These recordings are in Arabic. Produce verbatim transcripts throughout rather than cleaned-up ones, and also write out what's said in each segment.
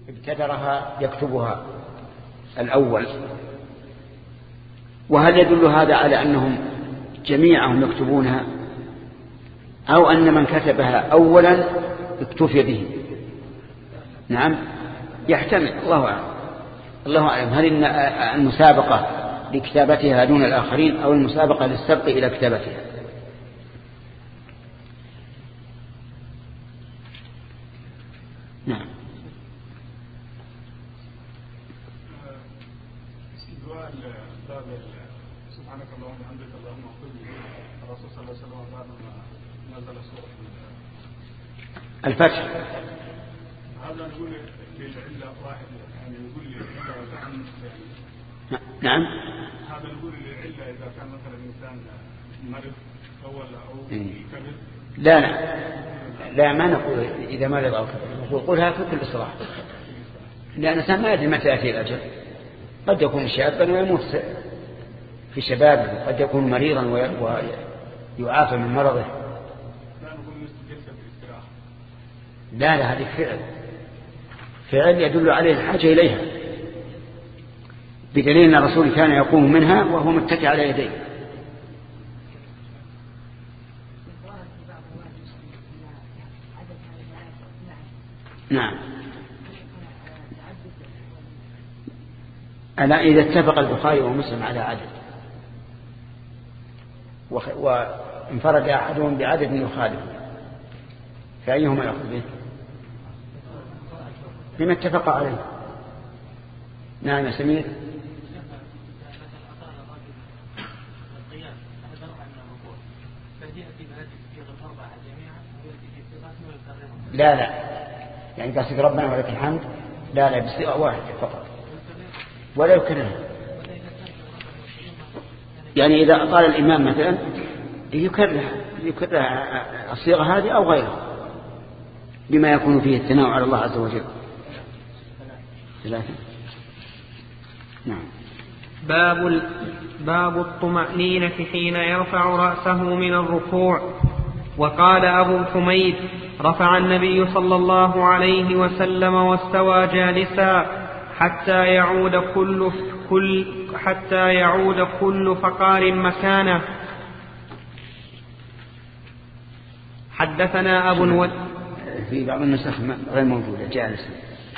ابتدرها يكتبها الأول. وهل يدل هذا على أنهم جميعهم يكتبونها أو أن من كتبها أولا اكتفي به؟ نعم يحتمل، الله أعلم. الله أعلم هل المسابقة لكتابتها دون الآخرين أو المسابقة للسبق إلى كتابتها. نعم. سبحانك اللهم وبحمدك اللهم اغفر لي. الرسول صلى الله عليه وسلم بعد ما نزل سورة الفتح. هذا نقول للعلة واحد، يعني نقول للعلة إذا كان يعني نعم. هذا نقول للعلة إذا كان مثلا الإنسان مرض أول أو كبر. لا لا لا ما نقول إذا مرض أو كبر، نقول قولها في كل إصلاح، لأن الإنسان ما يدري متى يأتي الأجل. قد يكون شابا ويموت في شبابه، قد يكون مريضا ويعافى من مرضه. لا لا هذه فعل فعل يدل عليه الحاجة إليها، بدليل أن الرسول كان يقوم منها وهو متكئ على يديه. نعم. ألا إذا اتفق البخاري ومسلم على عدد وانفرد أحدهم بعدد يخالف فأيهما يأخذ به؟ بما اتفق عليه. نعم يا سمير. لا لا يعني قصد ربنا ولك الحمد، لا لا بصيغة واحدة فقط ولا يكررها. يعني إذا قال الإمام مثلا يكرر يكرر الصيغة هذه أو غيرها بما يكون فيه الثناء على الله عز وجل. ثلاثة. نعم. باب باب الطمأنينة حين يرفع رأسه من الركوع. وقال أبو حميد رفع النبي صلى الله عليه وسلم واستوى جالسا حتى يعود كل كل حتى يعود كل فقار مكانه. حدثنا أبو الوليد في بعض النسخ غير موجودة جالسا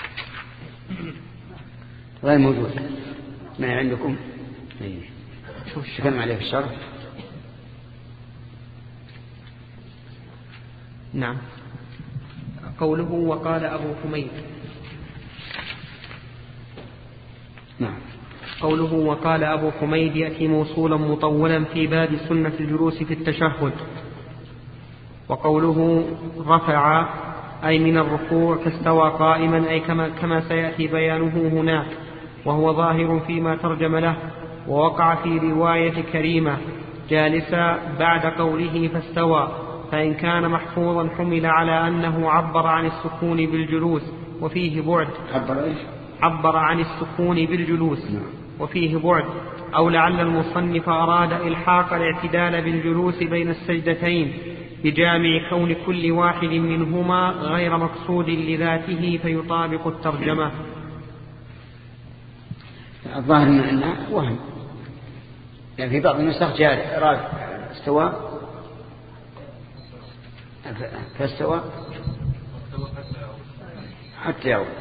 غير موجودة. ما عندكم؟ شوف شكلنا عليه في الشرح. نعم. قوله وقال أبو حميد. نعم. قوله وقال أبو حميد يأتي موصولا مطولا في باب سنة الجلوس في التشهد. وقوله رفع أي من الركوع فاستوى قائما أي كما, كما سيأتي بيانه هناك، وهو ظاهر فيما ترجم له. ووقع في رواية كريمة جالسا بعد قوله فاستوى، فإن كان محفوظا حمل على أنه عبر عن السكون بالجلوس وفيه بعد. عبر عن السكون بالجلوس وفيه بعد، أو لعل المصنف أراد إلحاق الاعتدال بالجلوس بين السجدتين بجامع كون كل واحد منهما غير مقصود لذاته فيطابق الترجمة. الظاهر أنه وهم، يعني في بعض النسخ جاء راد استوى فاستوى حتى يعود،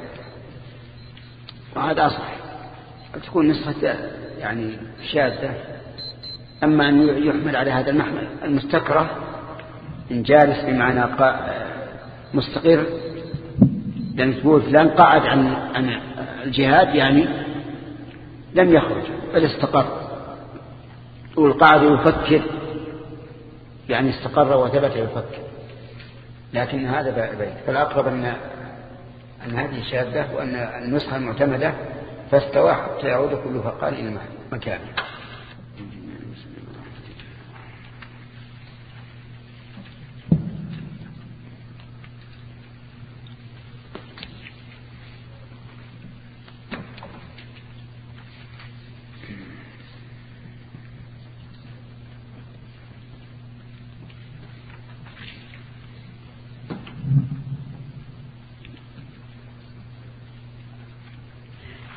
وهذا أصح تكون نسخة يعني شاذة. أما أن يحمل على هذا المحمل المستكره إن جالس بمعنى مستقر، لأن تقول فلان قاعد عن عن الجهاد يعني لم يخرج بل استقر، والقاعد يفكر يعني استقر وثبت يفكر، لكن هذا بعيد. فالأقرب أن أن هذه شاذة وأن النسخة المعتمدة فاستوى حتى يعود كل فقار إلى مكانه.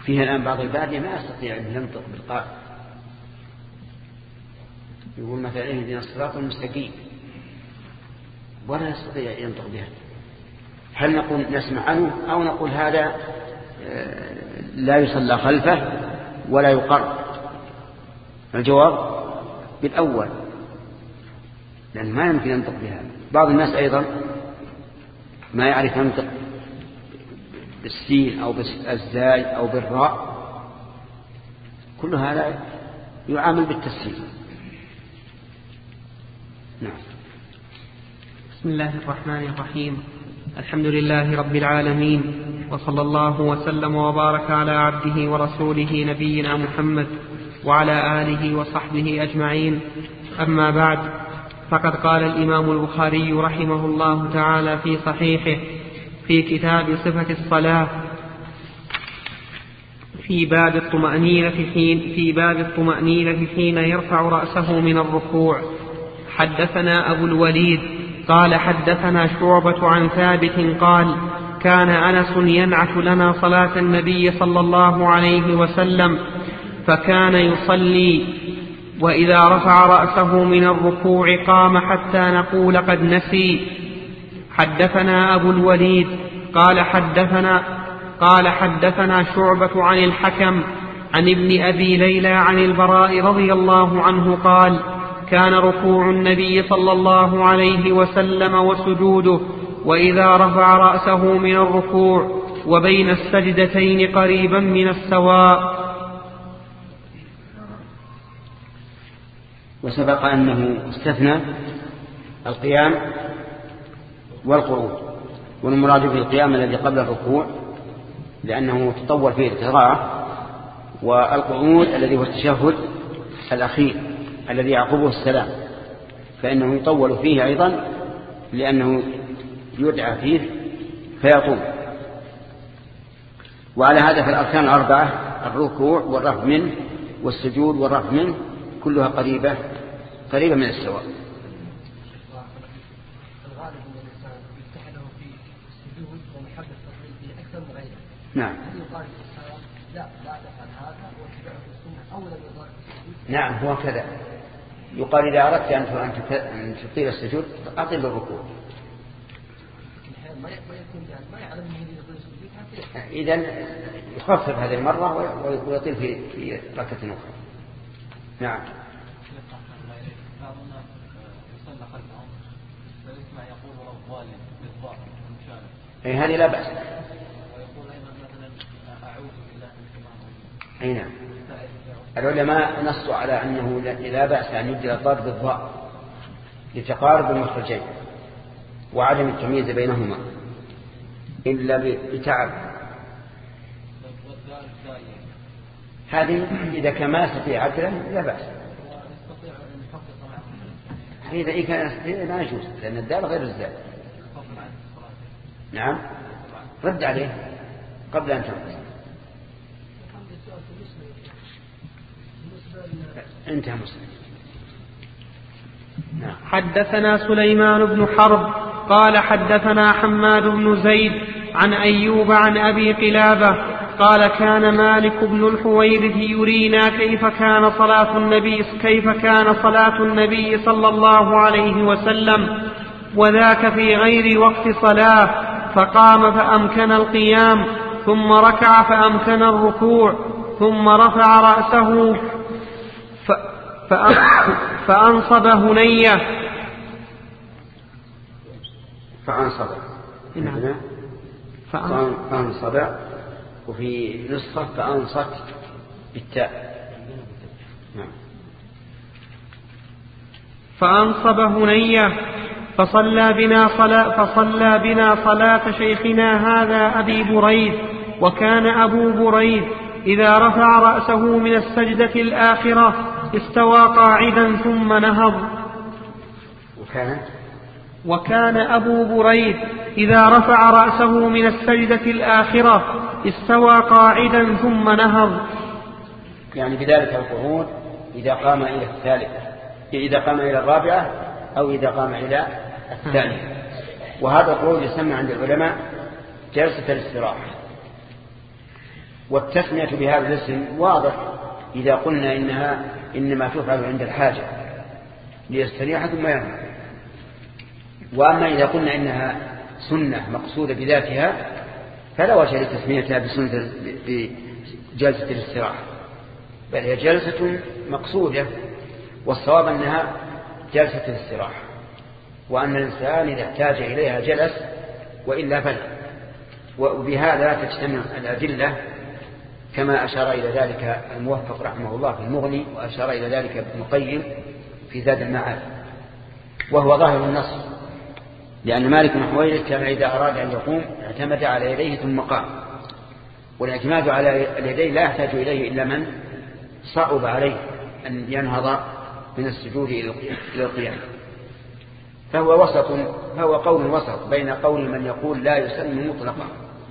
فيها الآن بعض البادية ما يستطيع أن ينطق بالقاف، يقول مثلا اهدنا الصراط المستقيم ولا يستطيع ينطق بها. هل نقول نسمع عنه أو نقول هذا لا يصلى خلفه ولا يقر؟ الجواب بالأول، لأن ما يمكن ينطق بها. بعض الناس أيضا ما يعرف ينطق بالسين أو بالزاي أو بالراء، كل هذا يعامل بالتسهيل. نعم. بسم الله الرحمن الرحيم. الحمد لله رب العالمين، وصلى الله وسلم وبارك على عبده ورسوله نبينا محمد وعلى آله وصحبه أجمعين. أما بعد، فقد قال الإمام البخاري رحمه الله تعالى في صحيحه في كتاب صفة الصلاة في باب الطمأنينة حين في باب الطمأنينة حين يرفع رأسه من الركوع: حدثنا أبو الوليد قال حدثنا شعبة عن ثابت قال: كان أنس ينعت لنا صلاة النبي صلى الله عليه وسلم، فكان يصلي وإذا رفع رأسه من الركوع قام حتى نقول قد نسي. حدثنا أبو الوليد قال حدثنا قال حدثنا شعبة عن الحكم عن ابن أبي ليلى عن البراء رضي الله عنه قال: كان ركوع النبي صلى الله عليه وسلم وسجوده وإذا رفع رأسه من الركوع وبين السجدتين قريبا من السواء. وسبق أنه استثنى القيام والقعود، والمراد به القيام الذي قبل الركوع لأنه تطور فيه القراءة، والقعود الذي هو التشهد الأخير الذي يعقبه السلام، فإنه يطول فيه أيضا لأنه يدعى فيه فيطول. وعلى هذا في الأركان الأربعة: الركوع والرفع منه والسجود والرفع منه كلها قريبة قريبة من السواء. الغالب أن الإنسان يفتح له في السجود ومحبة التطويل فيه أكثر من غيره. نعم. هل يقال في الصلاة لا لا تفعل هذا واتبعه في السنة أولا يضاعف السجود؟ نعم، هو كذا. يقال إذا أردت أن تطيل السجود أطيل الركوع. ما يكون يعني ما يعلم من يطيل السجود حتى إذن يخفف هذه المرة ويطيل في في ركعة أخرى. نعم. بعض الناس يصلى خلفهم فيسمع يقول رضوان بالضاء المشارك. أي هذه لا بأس. ويقول أيضا مثلا أعوذ بالله من الشيطان. أي نعم. العلماء نصوا على أنه لا بأس أن يبدل الضاد بالضاء لتقارب المخرجين وعدم التمييز بينهما إلا بتعب. هذه إذا كان ما يستطيع عدلا لا بأس. إذا كان يستطيع لا يجوز، لأن الدال غير الزال. نعم، رد عليه قبل أن تنقص. انتهى مسلم. نعم. حدثنا سليمان بن حرب قال حدثنا حماد بن زيد عن أيوب عن أبي قلابة قال: كان مالك بن الحويرث يرينا كيف كان صلاة النبي كيف كان صلاة النبي صلى الله عليه وسلم، وذاك في غير وقت صلاة، فقام فأمكن القيام، ثم ركع فأمكن الركوع، ثم رفع رأسه فأنصب هنية. فأنصب نعم. فأنصب، وفي نسخة فأنصت بالتاء. نعم. فأنصب هنية فصلى بنا صلاة فصلى بنا صلاة شيخنا هذا أبي بريد. وكان أبو بريد إذا رفع رأسه من السجدة الآخرة استوى قاعدا ثم نهض. وكان وكان أبو بريد إذا رفع رأسه من السجدة الآخرة استوى قاعدا ثم نهض. يعني بذلك القعود إذا قام إلى الثالثة، إذا قام إلى الرابعة أو إذا قام إلى الثانية. وهذا القعود يسمى عند العلماء جلسة الاستراحة. والتسمية بهذا الاسم واضح إذا قلنا إنها إنما تفعل عند الحاجة ليستريح ثم ينام. وأما إذا قلنا إنها سنة مقصودة بذاتها فلا وجه لتسميتها بسنة بجلسة الاستراحة، بل هي جلسة مقصودة، والصواب أنها جلسة الاستراحة، وأن الإنسان إذا احتاج إليها جلس وإلا فلا. وبهذا تجتمع الأدلة كما أشار إلى ذلك الموفق رحمه الله في المغني، وأشار إلى ذلك ابن القيم في زاد المعاد، وهو ظاهر النص، لأن مالك بن حويرث كان إذا أراد أن يقوم اعتمد على يديه ثم قام، والاعتماد على اليدين لا يحتاج إليه إلا من صعب عليه أن ينهض من السجود إلى القيام. فهو وسط، فهو قول وسط بين قول من يقول لا يسن مطلقا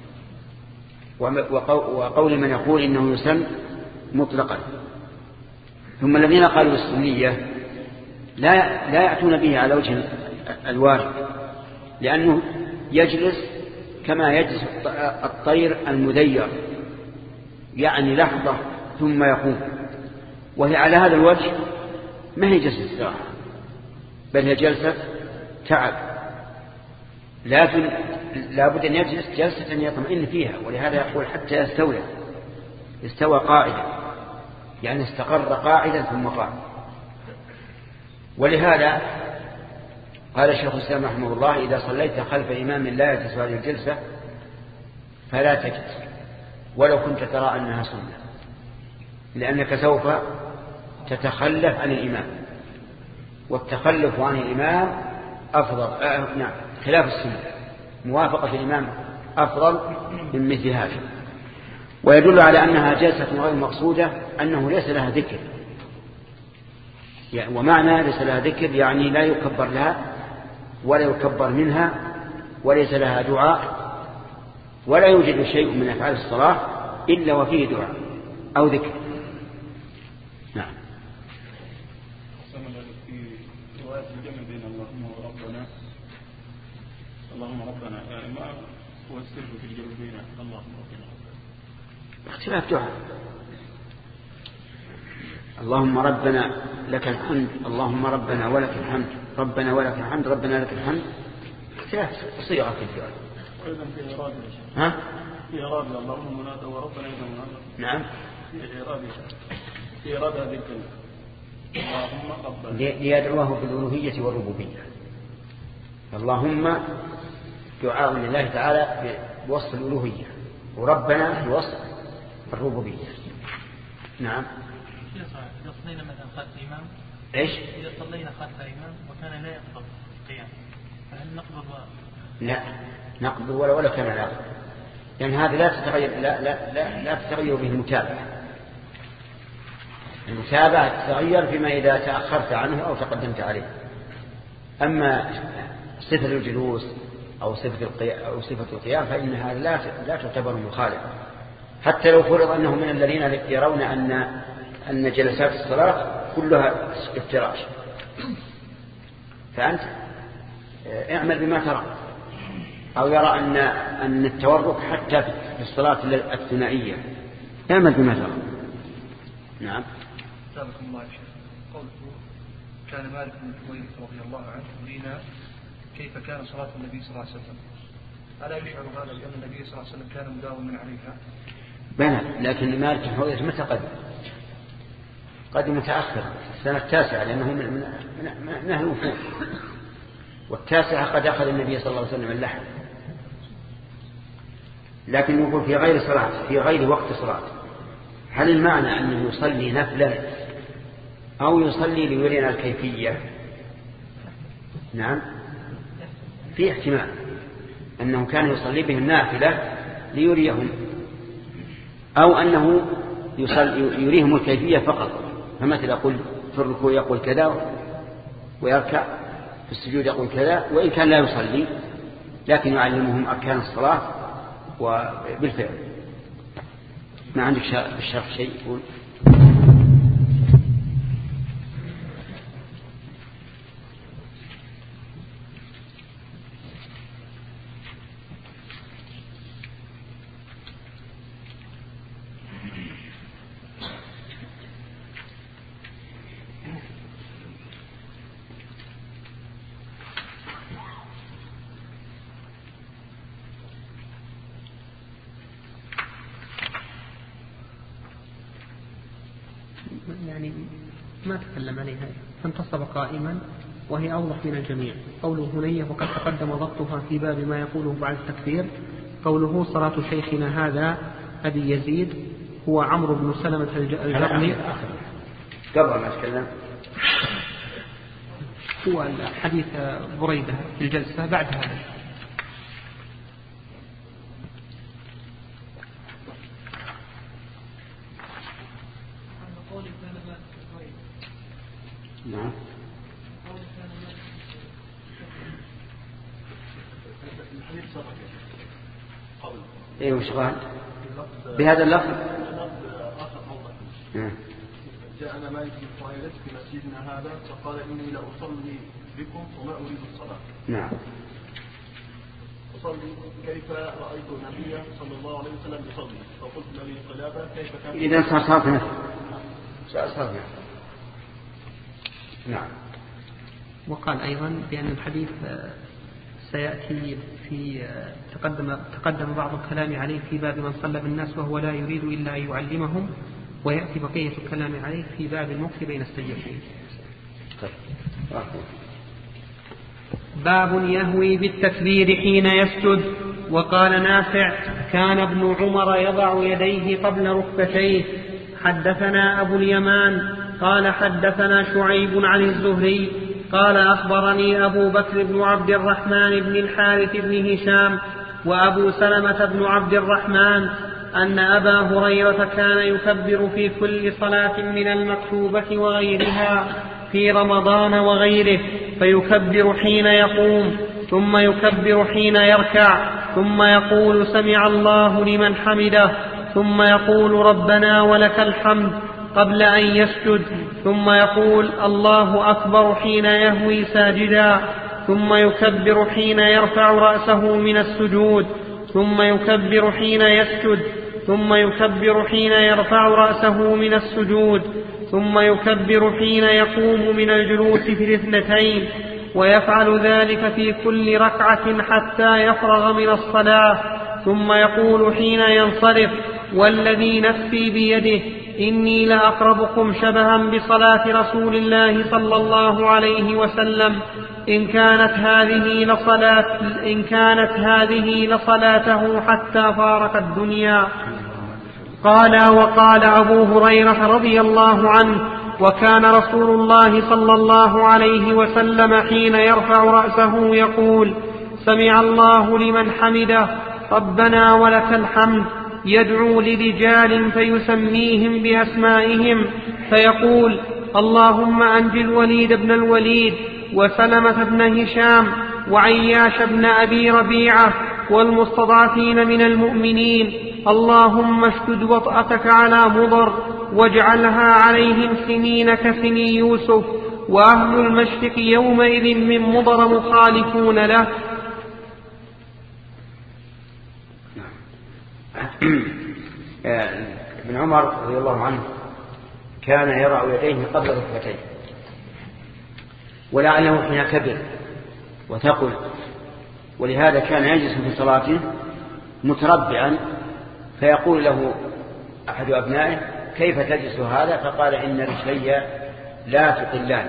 وقول من يقول إنه يسن مطلقا. ثم الذين قالوا السنية لا لا يأتون به على وجه الوارد، لأنه يجلس كما يجلس الطير المدير، يعني لحظة ثم يقوم، وهي على هذا الوجه ما هي جلسة استراحة، بل هي جلسة تعب، لكن لا بد أن يجلس جلسة يطمئن فيها، ولهذا يقول حتى يستوي استوى قاعدا، يعني استقر قاعدا ثم قام. ولهذا قال الشيخ الإسلام رحمه الله إذا صليت خلف إمام لا يجلس هذه الجلسة فلا تجلس ولو كنت ترى أنها سنة، لأنك سوف تتخلف عن الإمام، والتخلف عن الإمام أفضل آه نعم خلاف السنة، موافقة الإمام أفضل من مثل هذا. ويدل على أنها جلسة غير مقصودة أنه ليس لها ذكر، يعني ومعنى ليس لها ذكر يعني لا يكبر لها ولا يكبر منها، وليس لها دعاء، ولا يوجد شيء من أفعال الصلاة إلا وفيه دعاء أو ذكر. نعم. في رواية الجمع بين اللهم وربنا اللهم ربنا يعني ما هو السر في الجمع بين اللهم ربنا اختلاف دعاء. اللهم ربنا لك الحمد، اللهم ربنا ولك الحمد، ربنا ولك الحمد، ربنا لك الحمد، اختلاف صيغة في الدعاء. وإذا في إرادة ها؟ في إرادة اللهم منادى وربنا إذا منادى. نعم. في إرادة في إرادة هذه الكلمة اللهم ربنا ليدعوه بالألوهية والربوبية. اللهم دعاء لله تعالى بوصف الألوهية، وربنا بوصف الربوبية. نعم. إذا صلينا مثلا خلف إمام إيش؟ إذا صلينا خلف إمام وكان لا يقبض القيام فهل نقبض؟ لا نقبض ولا ولا كان لا، لأن هذا لا تتغير لا لا لا, لا تتغير به المتابعة. المتابعة تتغير فيما إذا تأخرت عنه أو تقدمت عليه. أما صفة الجلوس أو صفة القيام أو صفة القيام فإنها لا لا تعتبر مخالفة، حتى لو فرض أنه من الذين يرون أن أن جلسات الصلاة كلها افتراش، فأنت اعمل بما ترى. أو يرى أن أن التورك حتى في الصلاة الثنائية، اعمل بما ترى. نعم. سابقكم الله يا شيخ. قوله كان مالك بن حويرث رضي الله عنه يرينا كيف كان صلاة النبي صلى الله عليه وسلم، ألا يشعر هذا بأن النبي صلى الله عليه وسلم كان مداوما عليها؟ بلى، لكن مالك بن حويرث متى قدم؟ قدم متأخر السنة التاسعة، لأنه من من من أهل الوفود، والتاسعة قد أخذ النبي صلى الله عليه وسلم اللحم. لكن يقول في غير صلاة، في غير وقت صلاة. هل المعنى أنه يصلي نفلا أو يصلي ليرينا الكيفية؟ نعم، في احتمال أنه كان يصلي بهم نافلة ليريهم، أو أنه يصلي يريهم الكيفية فقط. فمثل يقول في الركوع يقول كذا ويركع، في السجود يقول كذا، وإن كان لا يصلي لكن يعلمهم أركان الصلاة وبالفعل. ما عندك بالشرح شيء يقول؟ يعني ما تكلم عليها، فانتصب قائما وهي أوضح من الجميع. قوله هنية وقد تقدم ضبطها في باب ما يقوله بعد التكبير. قوله صلاة شيخنا هذا أبي يزيد هو عمرو بن سلمة الجرمي. قبل ما أتكلم هو حديث بريدة في الجلسة بعد هذا. نعم. ايه وش قال بهذا اللفظ؟ جاءنا مالك بن حويرث في مسجدنا هذا فقال إني لأصلي بكم وما أريد الصلاة. نعم. أصلي كيف رأيت النبي صلى الله عليه وسلم يصلي فقلت لي قلابة كيف كان. إذا صار صار نفسه صار صار نفسه. نعم. وقال أيضا بأن الحديث سيأتي في تقدم تقدم بعض الكلام عليه في باب من صلى بالناس وهو لا يريد إلا أن يعلمهم، ويأتي بقية الكلام عليه في باب المكث بين السجدتين. باب يهوي بالتكبير حين يسجد. وقال نافع كان ابن عمر يضع يديه قبل ركبتيه. حدثنا أبو اليمان قال حدثنا شعيب عن الزهري قال أخبرني أبو بكر بن عبد الرحمن بن الحارث بن هشام وأبو سلمة بن عبد الرحمن أن أبا هريرة كان يكبر في كل صلاة من المكتوبة وغيرها في رمضان وغيره، فيكبر حين يقوم ثم يكبر حين يركع ثم يقول سمع الله لمن حمده ثم يقول ربنا ولك الحمد قبل أن يسجد، ثم يقول الله أكبر حين يهوي ساجدا، ثم يكبر حين يرفع رأسه من السجود، ثم يكبر حين يسجد، ثم يكبر حين يرفع رأسه من السجود، ثم يكبر حين يقوم من الجلوس في الاثنتين، ويفعل ذلك في كل ركعة حتى يفرغ من الصلاة، ثم يقول حين ينصرف والذي نفسي بيده إني لأقربكم شبها بصلاة رسول الله صلى الله عليه وسلم إن كانت هذه لصلاة إن كانت هذه لصلاته حتى فارق الدنيا. قال وقال أبو هريرة رضي الله عنه وكان رسول الله صلى الله عليه وسلم حين يرفع رأسه يقول سمع الله لمن حمده ربنا ولك الحمد، يدعو لرجال فيسميهم بأسمائهم فيقول اللهم أنج الوليد بن الوليد وسلمة بن هشام وعياش بن أبي ربيعة والمستضعفين من المؤمنين، اللهم اشدد وطأتك على مضر واجعلها عليهم سنين كسني يوسف، وأهل المشرق يومئذ من مضر مخالفون له. ابن عمر رضي الله عنه كان يضع يديه قبل ركبتيه، ولعله حين كبر وثقل، ولهذا كان يجلس في صلاته متربعا، فيقول له أحد أبنائه كيف تجلس هذا؟ فقال إن رجلي لا تقلان،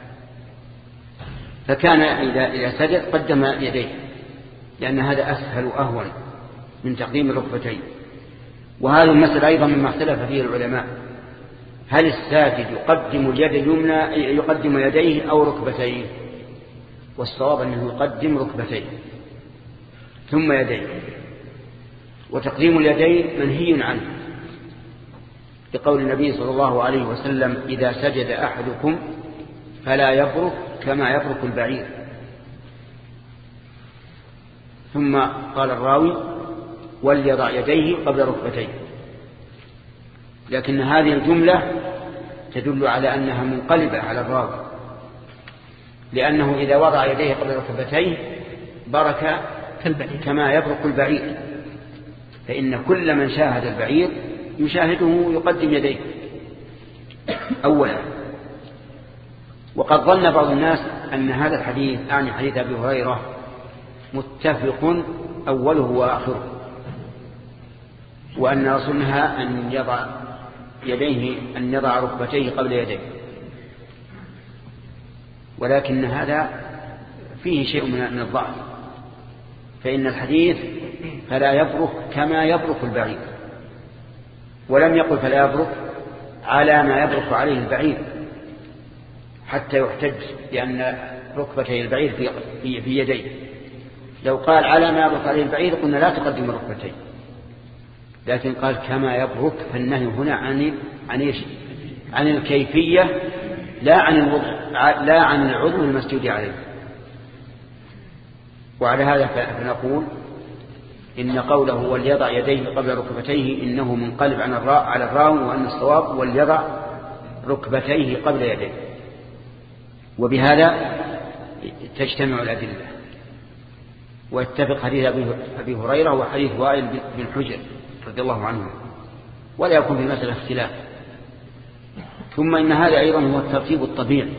فكان إذا سجد قدم يديه لأن هذا أسهل وأهون من تقديم الركبتين. وهذا المسألة أيضا مما اختلف فيه العلماء، هل الساجد يقدم اليد اليمنى يقدم يديه أو ركبتيه؟ والصواب أنه يقدم ركبتيه ثم يديه، وتقديم اليدين منهي عنه لقول النبي صلى الله عليه وسلم إذا سجد أحدكم فلا يبرك كما يبرك البعير. ثم قال الراوي وليضع يديه قبل ركبتيه، لكن هذه الجملة تدل على أنها منقلبة على الراوي، لأنه إذا وضع يديه قبل ركبتيه برك كما يبرك البعير، فإن كل من شاهد البعير يشاهده يقدم يديه أولا. وقد ظن بعض الناس أن هذا الحديث يعني حديث أبي هريرة متفق أوله وآخره، وأن رسولها أن يضع يديه أن يضع ركبتيه قبل يديه، ولكن هذا فيه شيء من الضعف، فإن الحديث فلا يبرك كما يبرك البعير، ولم يقل فلا يبرك على ما يبرك عليه البعير حتى يحتج لأن ركبتي البعير في, في, في يديه. لو قال على ما يبرك عليه البعير قلنا لا تقدم الركبتين، لكن قال كما يبرك، فالنهي هنا عن عن ايش؟ عن الكيفية لا عن الوضع، لا عن العضو المسجود عليه. وعلى هذا فنقول إن قوله وليضع يديه قبل ركبتيه إنه منقلب عن الراء على الراوي، وأن الصواب وليضع ركبتيه قبل يديه. وبهذا تجتمع الأدلة ويتفق حديث أبي هريرة وحديث وائل بن حجر رضي الله عنه، ولا يكون في مسألة اختلاف. ثم إن هذا أيضا هو الترتيب الطبيعي،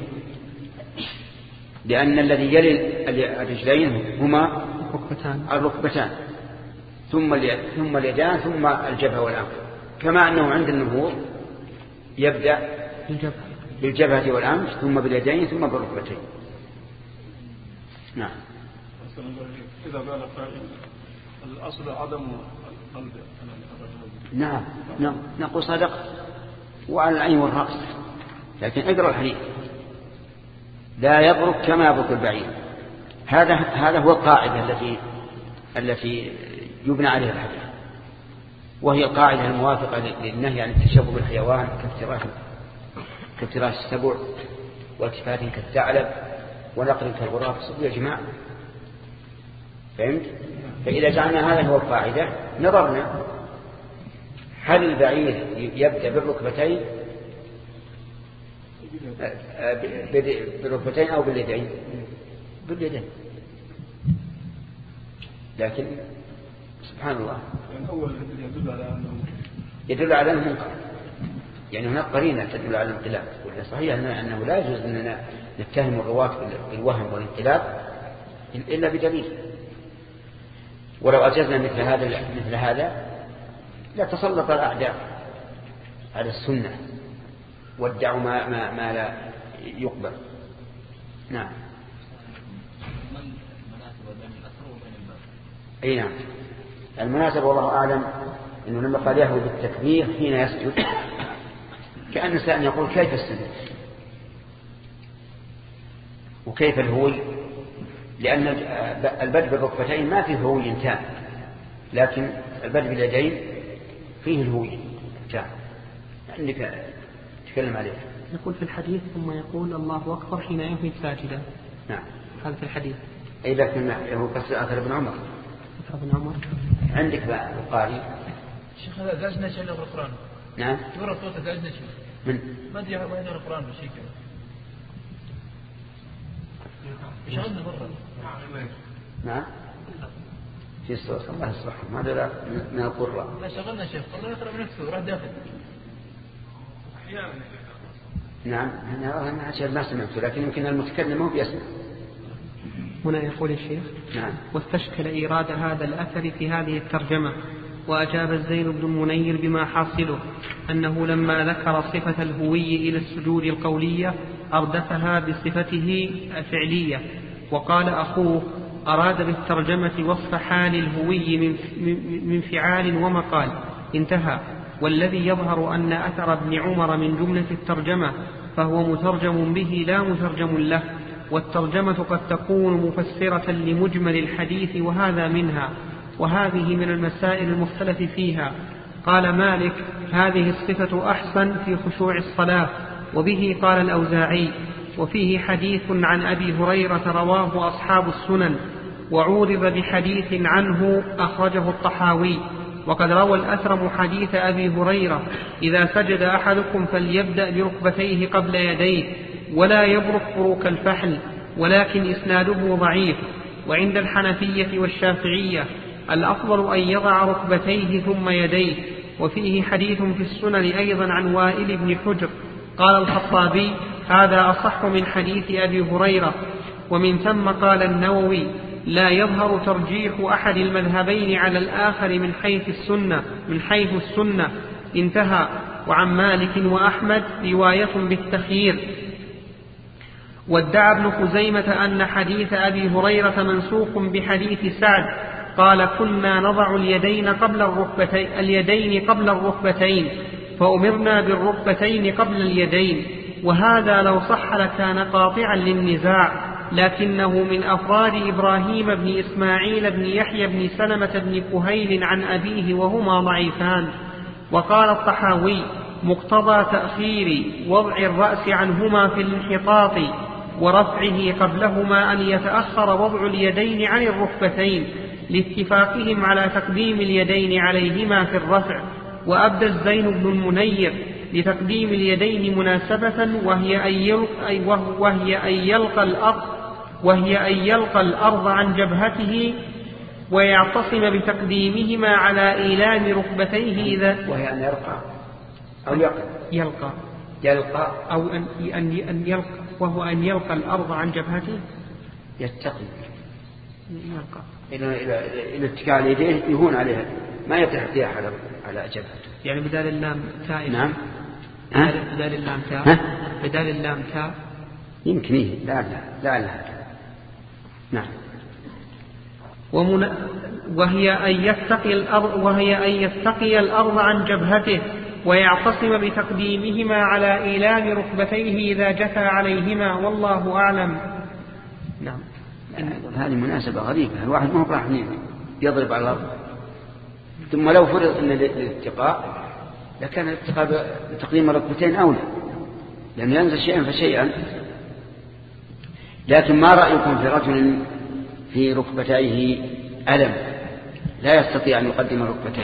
لأن الذي يلي الرجلين هما الركبتان ثم ثم اليدان ثم الجبهة والأنف، كما أنه عند النهوض يبدأ بالجبهة والأنف ثم باليدين ثم بالركبتين. نعم. إذا قال قائل الأصل عدم القلب. نعم نعم نقول صدق وعلى العين والرأس، لكن اقرأ الحديث لا يبرك كما يبرك البعير. هذا هذا هو القاعدة التي التي يبنى عليها الحديث، وهي القاعدة الموافقة للنهي عن التشبه بالحيوان كافتراس السبع والتفات كالثعلب ونقر كالغراب يا جماعة. فهمت؟ فإذا جعلنا هذا هو القاعدة نظرنا هل البعير يبدأ بالركبتين بالركبتين أو باليدين؟ باليدين. لكن سبحان الله يدل على أنه يدل على أنه منقلب، يعني هناك قرينة تدل على الانقلاب. والصحيح أنه لا يجوز أننا نتهم الرواة بالوهم والانقلاب إلا بدليل. ولو أجزنا مثل هذا مثل هذا لتسلط الأعداء على السنة وادعوا ما, ما, ما لا يقبل. نعم. أي نعم. المناسب والله أعلم أنه لما قال يهوي بالتكبير حين يسجد كأن سأل يقول كيف السجود وكيف الهوي، لأن البدء بالركبتين ما فيه هوي تام، لكن البدء باليدين فيه الهوي تام. عندك تكلم عليه. يقول في الحديث ثم يقول الله أكبر حين يهوي ساجدا. نعم. هذا في الحديث. أي لكن هو قصد أثر ابن عمر. أثر ابن عمر. عندك بقى القاري. شيخ هذا داجنا شيء القرآن. نعم. يورا صوت داجنا شيء. من؟ ما أدري وين القرآن بشيء كذا. شغلنا برا. نعم. في الصوت الله يصلح ما هذا من القراء. لا شغلنا شيخ قلنا يقرأ بنفسه راح داخل. نعم أنا ما أشهد ما سمعته، لكن يمكن المتكلم هو بيسمع. هنا يقول الشيخ نعم. واستشكل إيراد هذا الأثر في هذه الترجمة، وأجاب الزين بن المنير بما حاصله أنه لما ذكر صفة الهوي إلى السجود القولية أردفها بصفته الفعلية، وقال أخوه أراد بالترجمة وصف حال الهوي من فعال ومقال. انتهى. والذي يظهر أن أثر ابن عمر من جملة الترجمة فهو مترجم به لا مترجم له، والترجمة قد تكون مفسرة لمجمل الحديث وهذا منها، وهذه من المسائل المختلف فيها. قال مالك هذه الصفة أحسن في خشوع الصلاة، وبه قال الأوزاعي. وفيه حديث عن أبي هريرة رواه أصحاب السنن، وعورض بحديث عنه أخرجه الطحاوي. وقد روى الأثرم حديث أبي هريرة إذا سجد أحدكم فليبدأ بركبتيه قبل يديه ولا يبرك بروك الفحل، ولكن إسناده ضعيف. وعند الحنفية والشافعية الأفضل أن يضع ركبتيه ثم يديه. وفيه حديث في السنن أيضا عن وائل بن حجر. قال الخطابي هذا أصح من حديث أبي هريرة. ومن ثم قال النووي لا يظهر ترجيح أحد المذهبين على الآخر من حيث السنة من حيث السنة. انتهى. وعن مالك وأحمد رواية بالتخيير. وادعى ابن خزيمة أن حديث أبي هريرة منسوخ بحديث سعد قال كنا نضع اليدين قبل الركبتين, اليدين قبل الركبتين فأمرنا بالركبتين قبل اليدين، وهذا لو صح لكان قاطعا للنزاع، لكنه من أفراد إبراهيم بن إسماعيل بن يحيى بن سلمة بن كهيل عن أبيه وهما ضعيفان. وقال الطحاوي مقتضى تأخير وضع الرأس عنهما في الانحطاط ورفعه قبلهما أن يتأخر وضع اليدين عن الركبتين لاتفاقهم على تقديم اليدين عليهما في الرفع. وأبدى الزين بن المنير لتقديم اليدين مناسبة وهي أن يلقى, وهي أن يلقى الأرض وهي أن يلقى الأرض عن جبهته ويعتصم بتقديمهما على إيلام ركبتيه إذا وهي أن يرقى أو يلقى يلقى يلقى أو أن أن يلقى وهو أن يلقى الأرض عن جبهته يتقي يلقى إلى إلى إلى اتكال يديه يهون عليها ما يتحديها على على جبهته. يعني بدال اللام تاء. نعم. بدال, بدال اللام تاء. بدال اللام تاء. يمكن إيه لا لا لا لا. نعم. ومن وهي أن يتقي الأرض وهي أن يتقي الأرض عن جبهته ويعتصم بتقديمهما على إيلام ركبتيه إذا جثى عليهما والله أعلم. نعم. هذه مناسبة غريبة، الواحد ما هو راح يضرب على الأرض، ثم لو فرض أن الاتقاء لكان الاتقاء بتقديم الركبتين أولى لأن ينزل شيئا فشيئا. لكن ما رأيكم في رجل في ركبتيه ألم لا يستطيع أن يقدم الركبتين،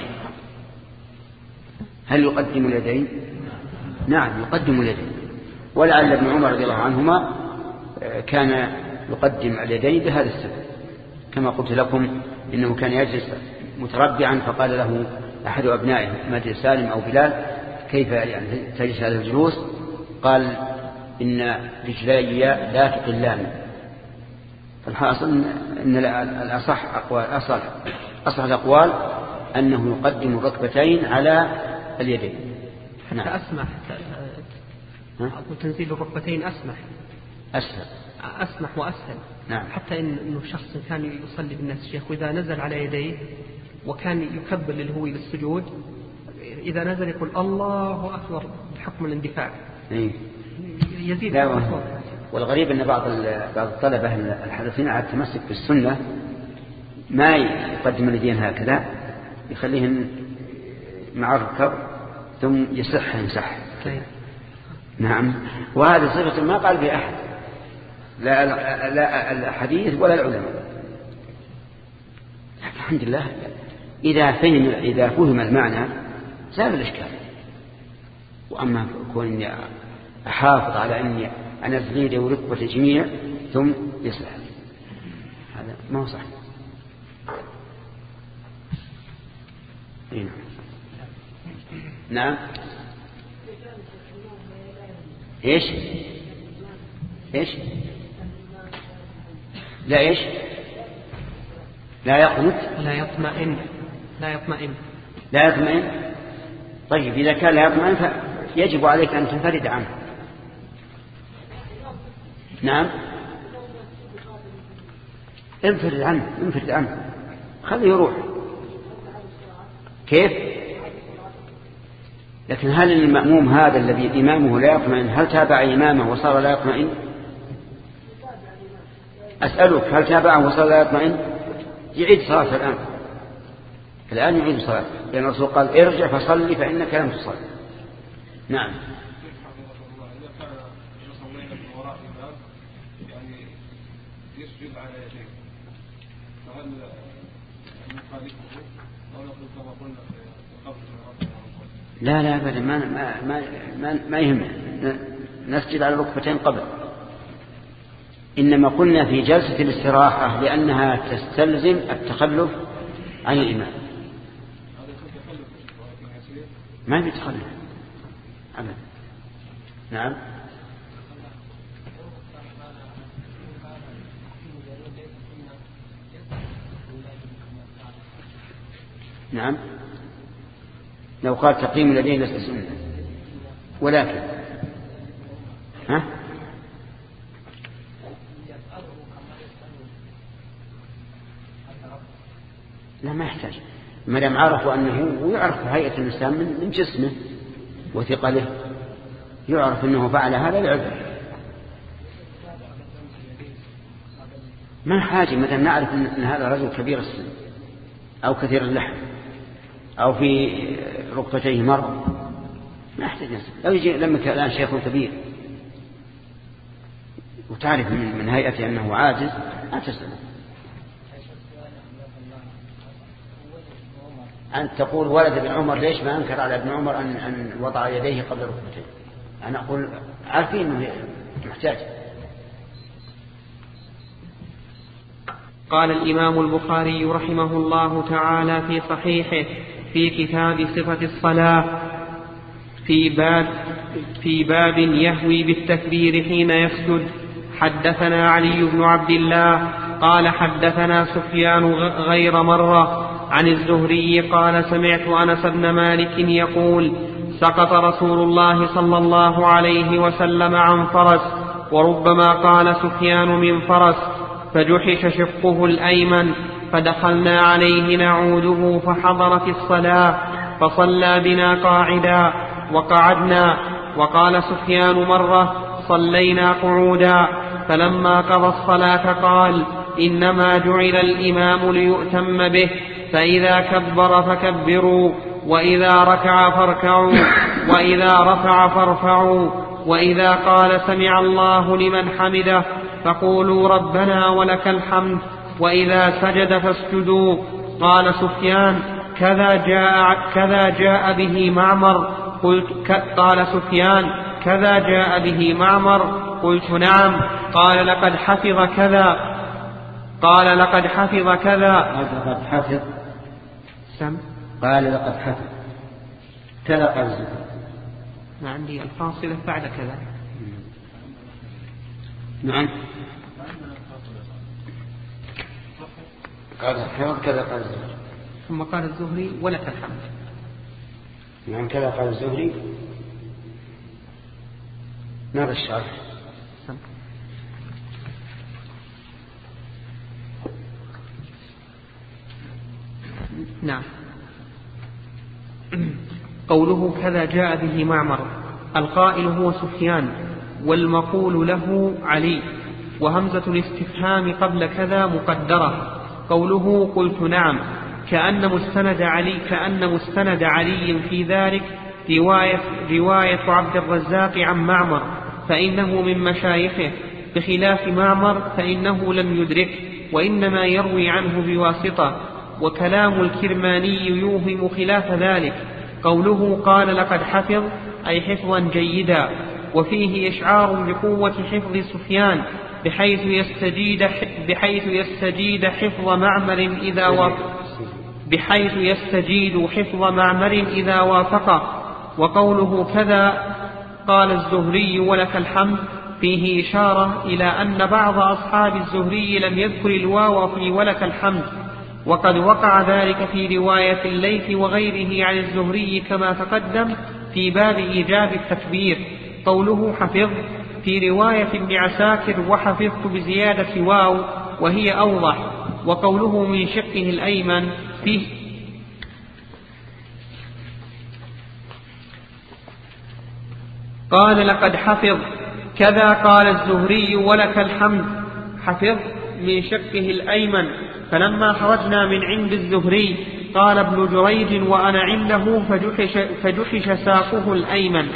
هل يقدم اليدين؟ نعم يقدم اليدين. ولعل ابن عمر رضي الله عنهما كان يقدم اليدين بهذا السبب، كما قلت لكم إنه كان يجلس متربعا فقال له أحد أبنائه مجلس سالم أو بلال كيف يعني تجلس هذا الجلوس؟ قال إن رجلي لا تقلان. فالحاصل أن الأصح أقوال أصح أصح الأقوال أنه يقدم الركبتين على اليدين. حتى نعم. أسمح تنزيل الركبتين أسمح أسهل أسمح وأسهل. نعم. حتى إنه شخص كان يصلي بالناس شيخ وإذا نزل على يديه وكان يكبر للهوي للسجود إذا نزل يقول الله أكبر بحكم الاندفاع. إيه. يزيد الصوت. والغريب أن بعض بعض الطلبة الحريصين على التمسك بالسنة ما يقدم اليدين هكذا، يخليهن مع الركب ثم يصح يمسح. طيب. نعم. وهذه صفة ما قال بها أحد، لا لا الحديث ولا العلماء. الحمد لله إذا فهم إذا فهم المعنى زال الإشكال. وأما كون أحافظ على أني أنا أزيد وركبة الجميع ثم يصلح، هذا ما هو صح. نعم. نعم. إيش إيش لا إيش لا يقنط لا يطمئن لا يطمئن لا يطمئن. طيب إذا كان لا يطمئن فيجب عليك أن تنفرد عنه. نعم. انفرد عنه انفرد عنه خليه يروح. كيف؟ لكن هل المأموم هذا الذي إمامه لا يطمئن هل تابع إمامه وصار لا يطمئن؟ أسألك هل تابعه وصار لا يطمئن؟ يعيد صلاة الآن الآن يعيد صلاة، لأن الرسول قال ارجع فصلي فإنك لم تصلي. نعم. يسجد على يديه فهل نخالفه أو نقول كما قلنا في قبل لا لا أبدا ما ما ما ما, ما يهمنا نسجد على الركبتين قبل، إنما قلنا في جلسة الاستراحة لأنها تستلزم التخلف عن الإمام. ما في تخلف أبدا. نعم. نعم. لو قال تقييم اليدين لست سنة ولكن ها لا ما يحتاج، ما دام عرفوا أنه، ويعرف هيئة الإنسان من جسمه وثقله، يعرف أنه فعل هذا لعذر، ما حاجة. مثلا نعرف أن هذا رجل كبير السن أو كثير اللحم أو في ركبتيه مرض، ما يحتاج نسل. لو يجي لمك الآن شيخ كبير وتعرف من, من هيئته أنه عاجز، لا تسلم. أن تقول ولد ابن عمر ليش ما أنكر على ابن عمر أن, أن وضع يديه قبل ركبتيه؟ أنا أقول عارفين أنه محتاج. قال الإمام البخاري رحمه الله تعالى في صحيحه في كتاب صفة الصلاة في باب, في باب يهوي بالتكبير حين يسجد: حدثنا علي بن عبد الله قال حدثنا سفيان غير مرة عن الزهري قال: سمعت أنس بن مالك يقول: سقط رسول الله صلى الله عليه وسلم عن فرس، وربما قال سفيان من فرس، فجحش شقه الأيمن، فدخلنا عليه نعوده فحضرت الصلاة فصلى بنا قاعدا وقعدنا. وقال سفيان مرة: صلينا قعودا، فلما قضى الصلاة قال: إنما جعل الإمام ليؤتم به، فإذا كبر فكبروا، وإذا ركع فاركعوا، وإذا رفع فارفعوا، وإذا قال سمع الله لمن حمده فقولوا ربنا ولك الحمد، وإذا سجد فاسجدوا. قال سفيان: كذا جاء, كذا جاء به معمر. قلت قال سفيان: كذا جاء به معمر. قلت: نعم. قال: لقد حفظ كذا. قال: لقد حفظ كذا. لقد حفظ سم قال: لقد حفظ كذا. قال الزهري: ما عندي الفاصلة بعد كذا. نعم. قال حفظ كذا. قال الزهري. ثم قال الزهري: ولك الحمد. نعم كذا قال الزهري. ماذا الشرح؟ نعم. قوله كذا جاء به معمر، القائل هو سفيان، والمقول له علي، وهمزة الاستفهام قبل كذا مقدرة. قوله قلت نعم، كأن مستند علي كأن مستند علي في ذلك رواية, رواية عبد الرزاق عن معمر، فإنه من مشايخه، بخلاف معمر فإنه لم يدرك، وإنما يروي عنه بواسطة. وكلام الكرماني يوهم خلاف ذلك. قوله قال لقد حفظ أي حفظا جيدا، وفيه إشعار بقوة حفظ سفيان بحيث يستجيد, بحيث يستجيد حفظ معمر إذا وافق بحيث يستجيد حفظ معمر إذا وافقه. وقوله كذا قال الزهري ولك الحمد فيه إشارة إلى أن بعض أصحاب الزهري لم يذكر الواو في ولك الحمد، وقد وقع ذلك في رواية الليث وغيره عن الزهري كما تقدم في باب إيجاب التكبير. قوله حفظ في رواية ابن عساكر وحفظت بزيادة واو وهي أوضح. وقوله من شقه الأيمن فيه قال لقد حفظ كذا قال الزهري ولك الحمد، حفظ من شقه الأيمن. فلما خرجنا من عند الزهري قال ابن جريج وأنا عنده فجحش, فجحش ساقه الأيمن.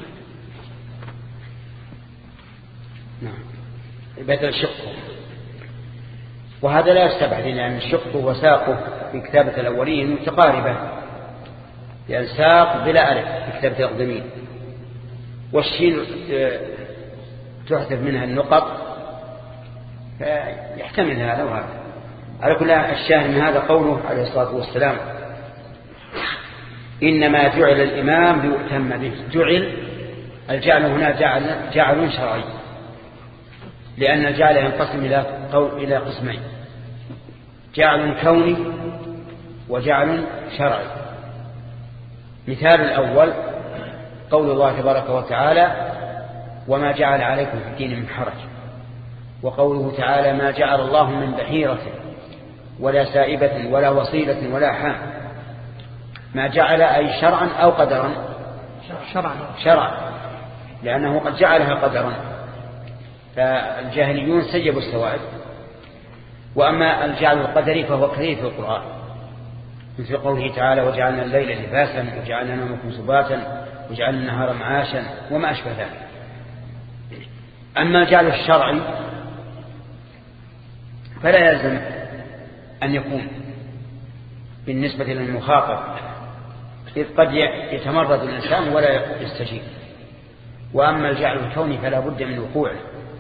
نعم بدل شقه، وهذا لا يستبعد لأن شقه وساقه في كتابة الأولين متقاربة، لأن ساق بلا ألف في كتابة الأقدمين، والشين تحذف منها النقط، فيحتمل هذا وهذا. على كل الشاهد من هذا قوله عليه الصلاة والسلام إنما جعل الإمام ليؤتم به. جعل الجعل هنا جعل, جعل شرعي، لأن الجعل ينقسم إلى إلى قسمين: جعل كوني وجعل شرعي. مثال الأول قول الله تبارك وتعالى وما جعل عليكم في الدين من حرج، وقوله تعالى ما جعل الله من بحيرة ولا سائبة ولا وصيلة ولا حام. ما جعل أي شرعا أو قدرا؟ شرعا شرعا، لأنه قد جعلها قدرا، فالجاهليون سيبوا السوائب. وأما الجعل القدري فهو كثير في القرآن، مثل قوله تعالى وجعلنا الليل لباسا وجعلنا نومكم سباتا وجعلنا النهار معاشا وما أشبه ذلك. أما الجعل الشرعي فلا يلزم أن يكون بالنسبة للمخاطب، إذ قد يتمرد الإنسان ولا يستجيب. وأما الجعل الكوني فلا بد من وقوعه،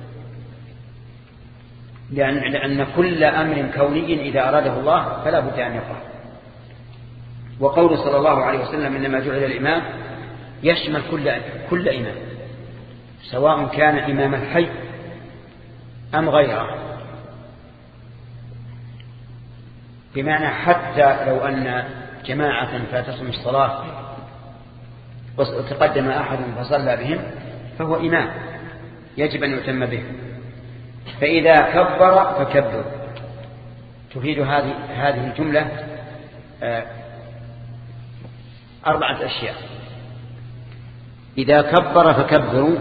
لأن كل أمر كوني إذا أراده الله فلا بد أن يقع. وقول صلى الله عليه وسلم إنما جعل الإمام يشمل كل كل إمام، سواء كان إمام الحي أم غيره، بمعنى حتى لو أن جماعة فاتهم الصلاة وتقدم أحد فصلى بهم فهو إمام يجب أن يتم به. فإذا كبر فكبر. تفيد هذه هذه الجملة أربعة أشياء. إذا كبر فكبروا،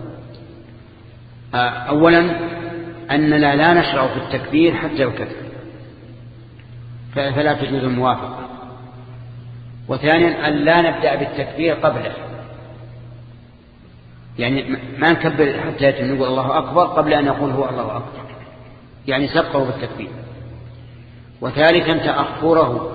أولا أننا لا نشرع في التكبير حتى يكبر، فلا تجوز الموافقة. وثانيا أن لا نبدأ بالتكبير قبله، يعني ما نكبر حتى نقول الله أكبر قبل أن نقول هو الله أكبر، يعني سبقه بالتكبير. وثالثا تأخره،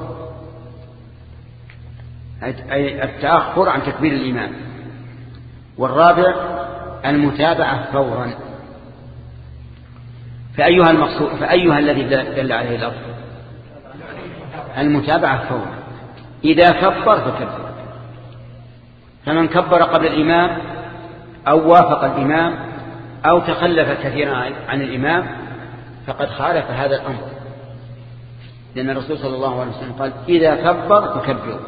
أي التأخر عن تكبير الإمام. والرابع المتابعة فورا. فأيها المقصود فأيها الذي دل عليه اللفظ؟ المتابعة فورا. إذا كبر فكبر، فمن كبر قبل الإمام أو وافق الإمام أو تخلف كثيرا عن الإمام فقد خالف هذا الأمر، لأن الرسول صلى الله عليه وسلم قال إذا كبر فكبروا.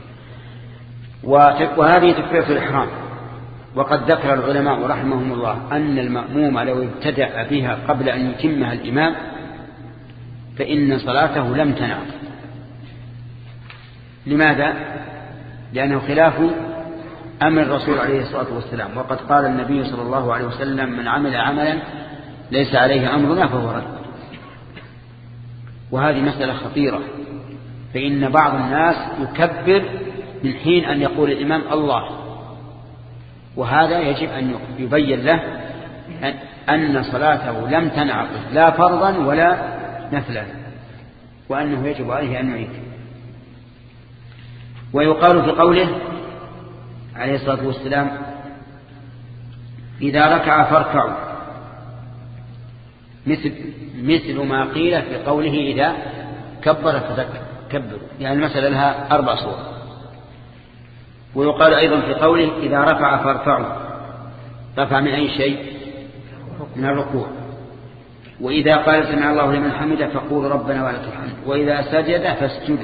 وهذه تكبيرة الإحرام. وقد ذكر العلماء رحمهم الله أن المأموم لو ابتدأ بها قبل أن يتمها الإمام فإن صلاته لم تنعقد. لماذا؟ لأنه خلاف أمر الرسول عليه الصلاة والسلام. وقد قال النبي صلى الله عليه وسلم من عمل عملا ليس عليه أمرنا فهو رد. وهذه مسألة خطيرة، فإن بعض الناس يكبر من حين أن يقول الإمام الله، وهذا يجب أن يبين له أن صلاته لم تنعقد لا فرضا ولا نفلا، وأنه يجب عليه أن يعيد. ويقال في قوله عليه الصلاة والسلام إذا ركع فاركعوا، مثل, مثل ما قيل في قوله إذا كبر فكبروا، يعني المسألة لها أربع صور. ويقال أيضا في قوله إذا رفع فارفعوا، رفع من أي شيء؟ من الركوع. وإذا قال سمع الله لمن حمده فقولوا ربنا ولك الحمد، وإذا سجد فاسجدوا.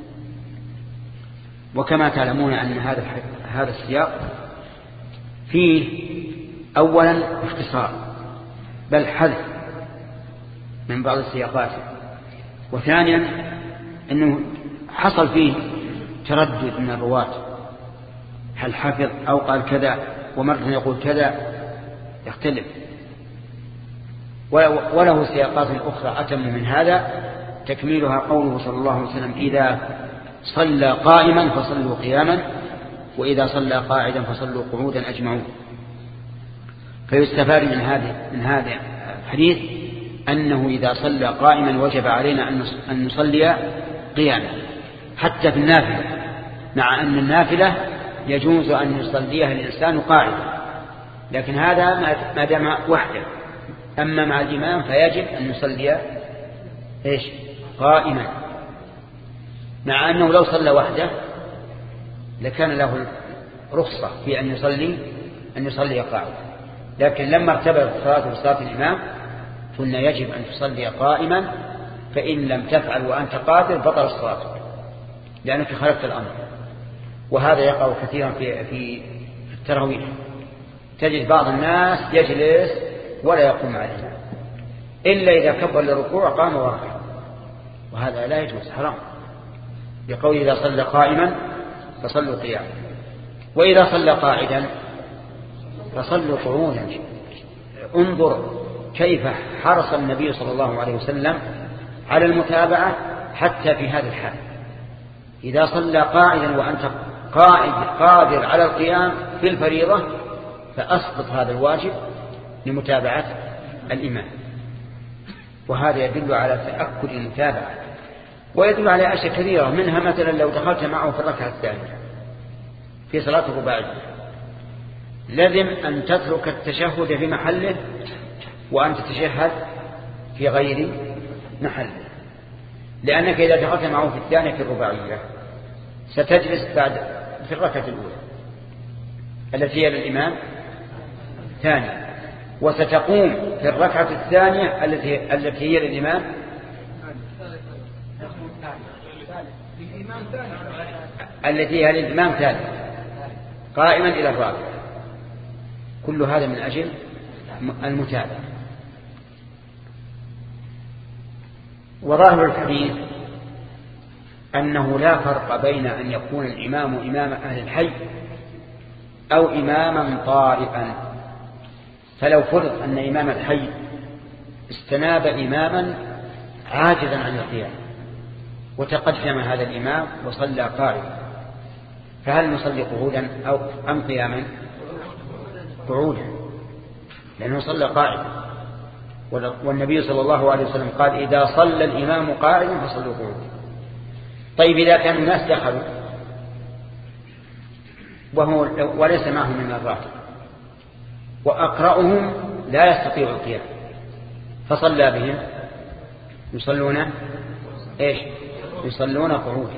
وكما تعلمون أن هذا هذا السياق فيه أولا اختصار بل حذف من بعض السياقات، وثانيا أنه حصل فيه تردد من الرواة، هل حفظ أو قال كذا ومرة يقول كذا، يختلف. وله سياقات أخرى أتم من هذا، تكميلها قوله صلى الله عليه وسلم إذا صلى قائما فصلوا قياما وإذا صلى قاعدا فصلوا قعودا أجمعون. فيستفاد من هذا من هذا الحديث أنه إذا صلى قائما وجب علينا أن نصلي قياما حتى في النافلة، مع أن النافلة يجوز أن يصليها الإنسان قاعدا، لكن هذا ما دام وحده. أما مع الإمام فيجب أن نصلي إيش؟ قائما، مع أنه لو صلى وحده لكان له رخصة في أن يصلي أن يصلي قاعدا، لكن لما ارتبط صلاة بصلاة الإمام قلنا يجب أن تصلي قائما، فإن لم تفعل وأنت قادر بطل الصلاة لأنك خالفت الأمر. وهذا يقع كثيرا في في في التراويح تجد بعض الناس يجلس ولا يقوم عليه إلا إذا كبر للركوع قام وركع، وهذا لا يجوز، حرام، بقول إذا صلى قائما فصلوا قياما، وإذا صلى قاعدا فصلوا قعودا. انظر كيف حرص النبي صلى الله عليه وسلم على المتابعة حتى في هذا الحال. إذا صلى قاعدا وأنت قائد قادر على القيام في الفريضة فأسقط هذا الواجب لمتابعة الإمام، وهذا يدل على تأكد المتابعة، ويدل على أشياء كثيرة، منها مثلا لو دخلت معه في الركعة الثانية في صلاة الرباعية لازم أن تترك التشهد في محله وأن تتشهد في غير محله، لأنك إذا دخلت معه في الثانية في الرباعية ستجلس بعد في الركعة الأولى التي هي للإمام ثانية، وستقوم في الركعة الثانية التي التي هي للإمام التي هي للإمام ثالث قائما إلى الرابع. كل هذا من أجل المتابعة. وظاهر الحديث أنه لا فرق بين أن يكون الإمام إمام أهل الحي أو إماما طارئا. فلو فرض أن إمام الحي استناب إماما عاجزا عن القيام وتقدم هذا الإمام وصلى قائما، فهل نصلي قعودا أو أم قياما؟ قعودا، لأنه صلى قائما، والنبي صلى الله عليه وسلم قال إذا صلى الإمام قائما فصلوا قعودا. طيب إذا كان الناس دخلوا وهو وليس معهم من الراتب وأقرأهم لا يستطيع القيام فصلى بهم، يصلون إيش؟ يصلون قعودا.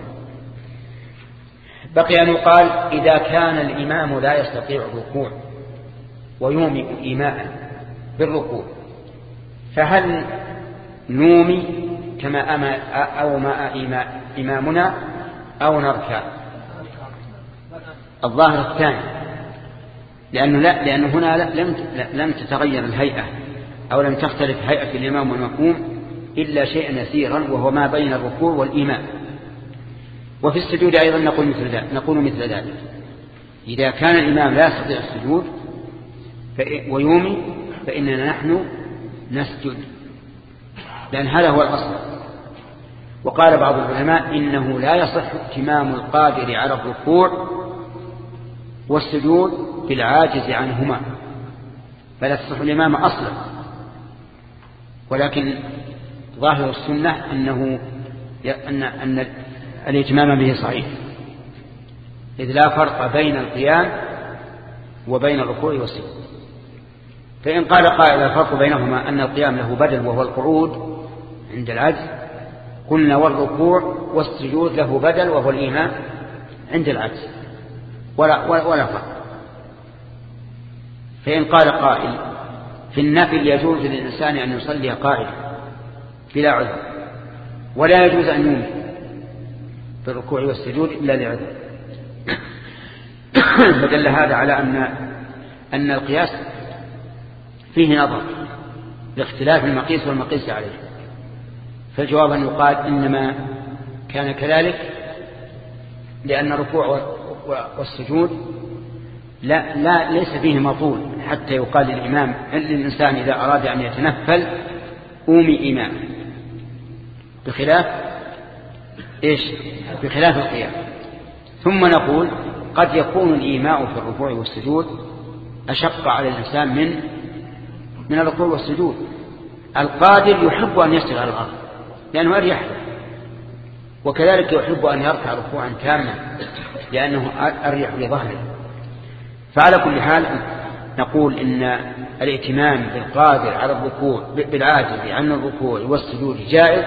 بقي أن يقال إذا كان الإمام لا يستطيع الركوع ويومئ إيماء بالركوع فهل نومي كما أما أو ما إيماء إمامنا أو نركع؟ الظاهر الثاني، لأنه لا لأنه هنا لم لم تتغير الهيئة أو لم تختلف هيئة الإمام والمأموم إلا شيئا يسيرا وهو ما بين الركوع والإيماء. وفي السجود أيضا نقول مثل ذلك نقول مثل ذلك إذا كان الإمام لا يستطيع السجود ويومي فإننا نحن نسجد، لأن هذا هو الأصل. وقال بعض العلماء إنه لا يصح اتمام القادر على الركوع والسجود بالعاجز عنهما، فلا تصح الإمام أصلا، ولكن ظاهر السنة أنه أن أن الاتمام به صحيح، إذ لا فرق بين القيام وبين الركوع والسجود. فإن قال قائل الفرق بينهما أن القيام له بدل وهو القعود عند العجز، قلنا والركوع والسجود له بدل وهو الإيمان عند العجز، ولا, ولا فرق. فإن قال قائل في النفل يجوز للإنسان أن يصلي قائلا بلا عذر، ولا يجوز أن يومي بالركوع والسجود إلا لعذر، فدل هذا على أن أن القياس فيه نظر لاختلاف المقيس والمقيس عليه. فالجواب أن يقال إنما كان كذلك لأن الركوع والسجود لا, لا ليس فيه مطول حتى يقال للإمام للإنسان إذا أراد أن يتنفل أومي إمام، بخلاف إيش؟ بخلاف القيام. ثم نقول قد يكون الإيماء في الركوع والسجود أشق على الإنسان من من الركوع والسجود. القادر يحب أن يسجد على الأرض لأنه أريح له، وكذلك يحب أن يركع ركوعا تاما لأنه أريح لظهره. فعلى كل حال نقول إن الائتمام بالقادر على الركوع بالعاجز عن الركوع والسجود جائز،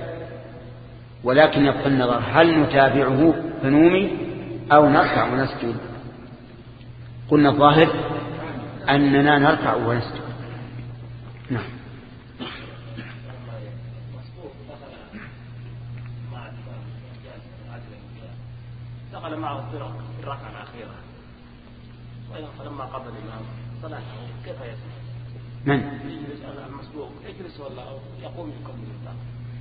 ولكن يبقى النظر هل نتابعه فنومي أو نركع ونسجد. قلنا الظاهر أننا نركع ونسجد. نعم. دخل معه الطرق في الركعة الأخيرة وأيضا فلما قبل الإمام صلاته كيف يصنع؟ من؟ المسبوق يجلس ولا يقوم يكمل الإمام؟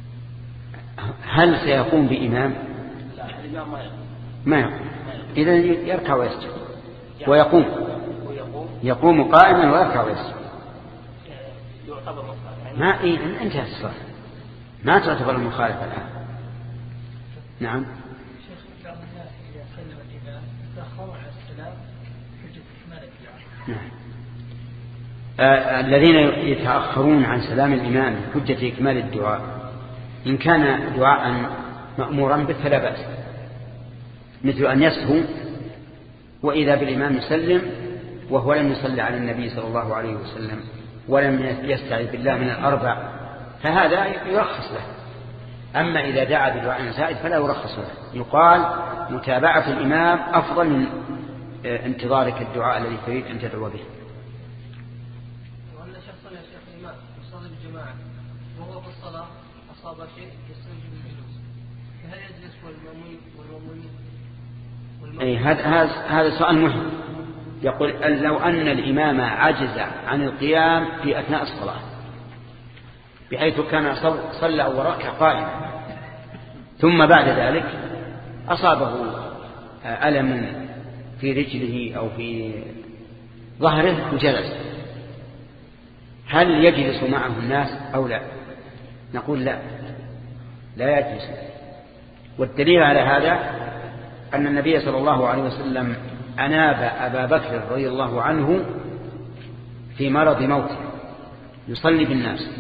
هل سيقوم بإمام؟ لا الإمام ما يقوم. ما يقوم. إذا يركع ويسجد ويقوم. يقوم قائما ويركع ويسجد. يعتبر مخالفة. ما إيه انتهت الصلاة. ما تعتبر المخالفة الآن. نعم. شيخ بعض الناس إذا سلم الإمام يتأخرون على السلام حجة إكمال الدعاء. نعم. آه الذين يتأخرون عن سلام الإمام حجة إكمال الدعاء إن كان دعاء مأمورا به فلا بأس، مثل أن يسهو وإذا بالإمام يسلم وهو لم يصلي على النبي صلى الله عليه وسلم ولم يستعذ بالله من الأربع، فهذا يرخص له. أما إذا دعا بدعاء زائد فلا يرخص له، يقال متابعة الإمام أفضل من انتظارك الدعاء الذي تريد أن تدعو به. وأن شخصا يا شيخ الإمام يصلي بالجماعة وهو في الصلاة أصاب شيء يستنجد الجلوس، فهل يجلس والمؤمن والمؤمن أي هذا هذا سؤال مهم. يقول لو أن الإمام عجز عن القيام في أثناء الصلاة بحيث كان صلى وركع قائما ثم بعد ذلك أصابه ألم في رجله أو في ظهره وجلس، هل يجلس معه الناس أو لا؟ نقول لا، لا يجلس. والدليل على هذا أن النبي صلى الله عليه وسلم أناب أبا بكر رضي الله عنه في مرض موته يصلي بالناس،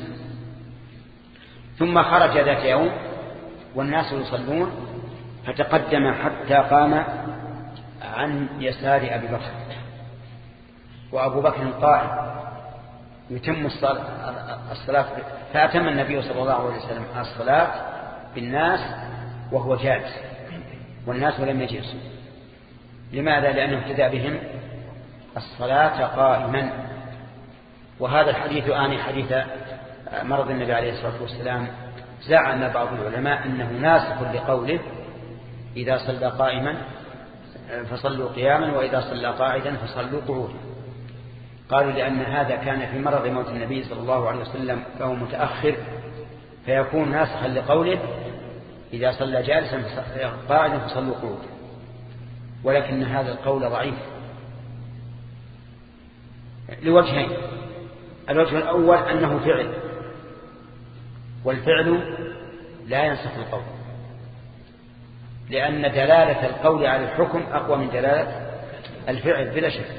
ثم خرج ذات يوم والناس يصلون فتقدم حتى قام عن يسار أبي بكر وأبو بكر قائم يتم الصلاة، فأتم النبي صلى الله عليه وسلم الصلاة بالناس وهو جالس والناس لم يجلسوا. لماذا؟ لأنه ابتدأ بهم الصلاة قائما. وهذا الحديث آني حديث مرض النبي عليه الصلاة والسلام زعم بعض العلماء أنه ناسخ لقوله إذا صلى قائما فصلوا قياما وإذا صلى قاعدا فصلوا قعودا. قالوا لأن هذا كان في مرض موت النبي صلى الله عليه وسلم فهو متأخر فيكون ناسخا لقوله إذا صلى جالسا قاعدا فصلوا قعودا. ولكن هذا القول ضعيف لوجهين. الوجه الأول أنه فعل، والفعل لا ينسخ القول، لأن دلالة القول على الحكم أقوى من دلالة الفعل بلا شك.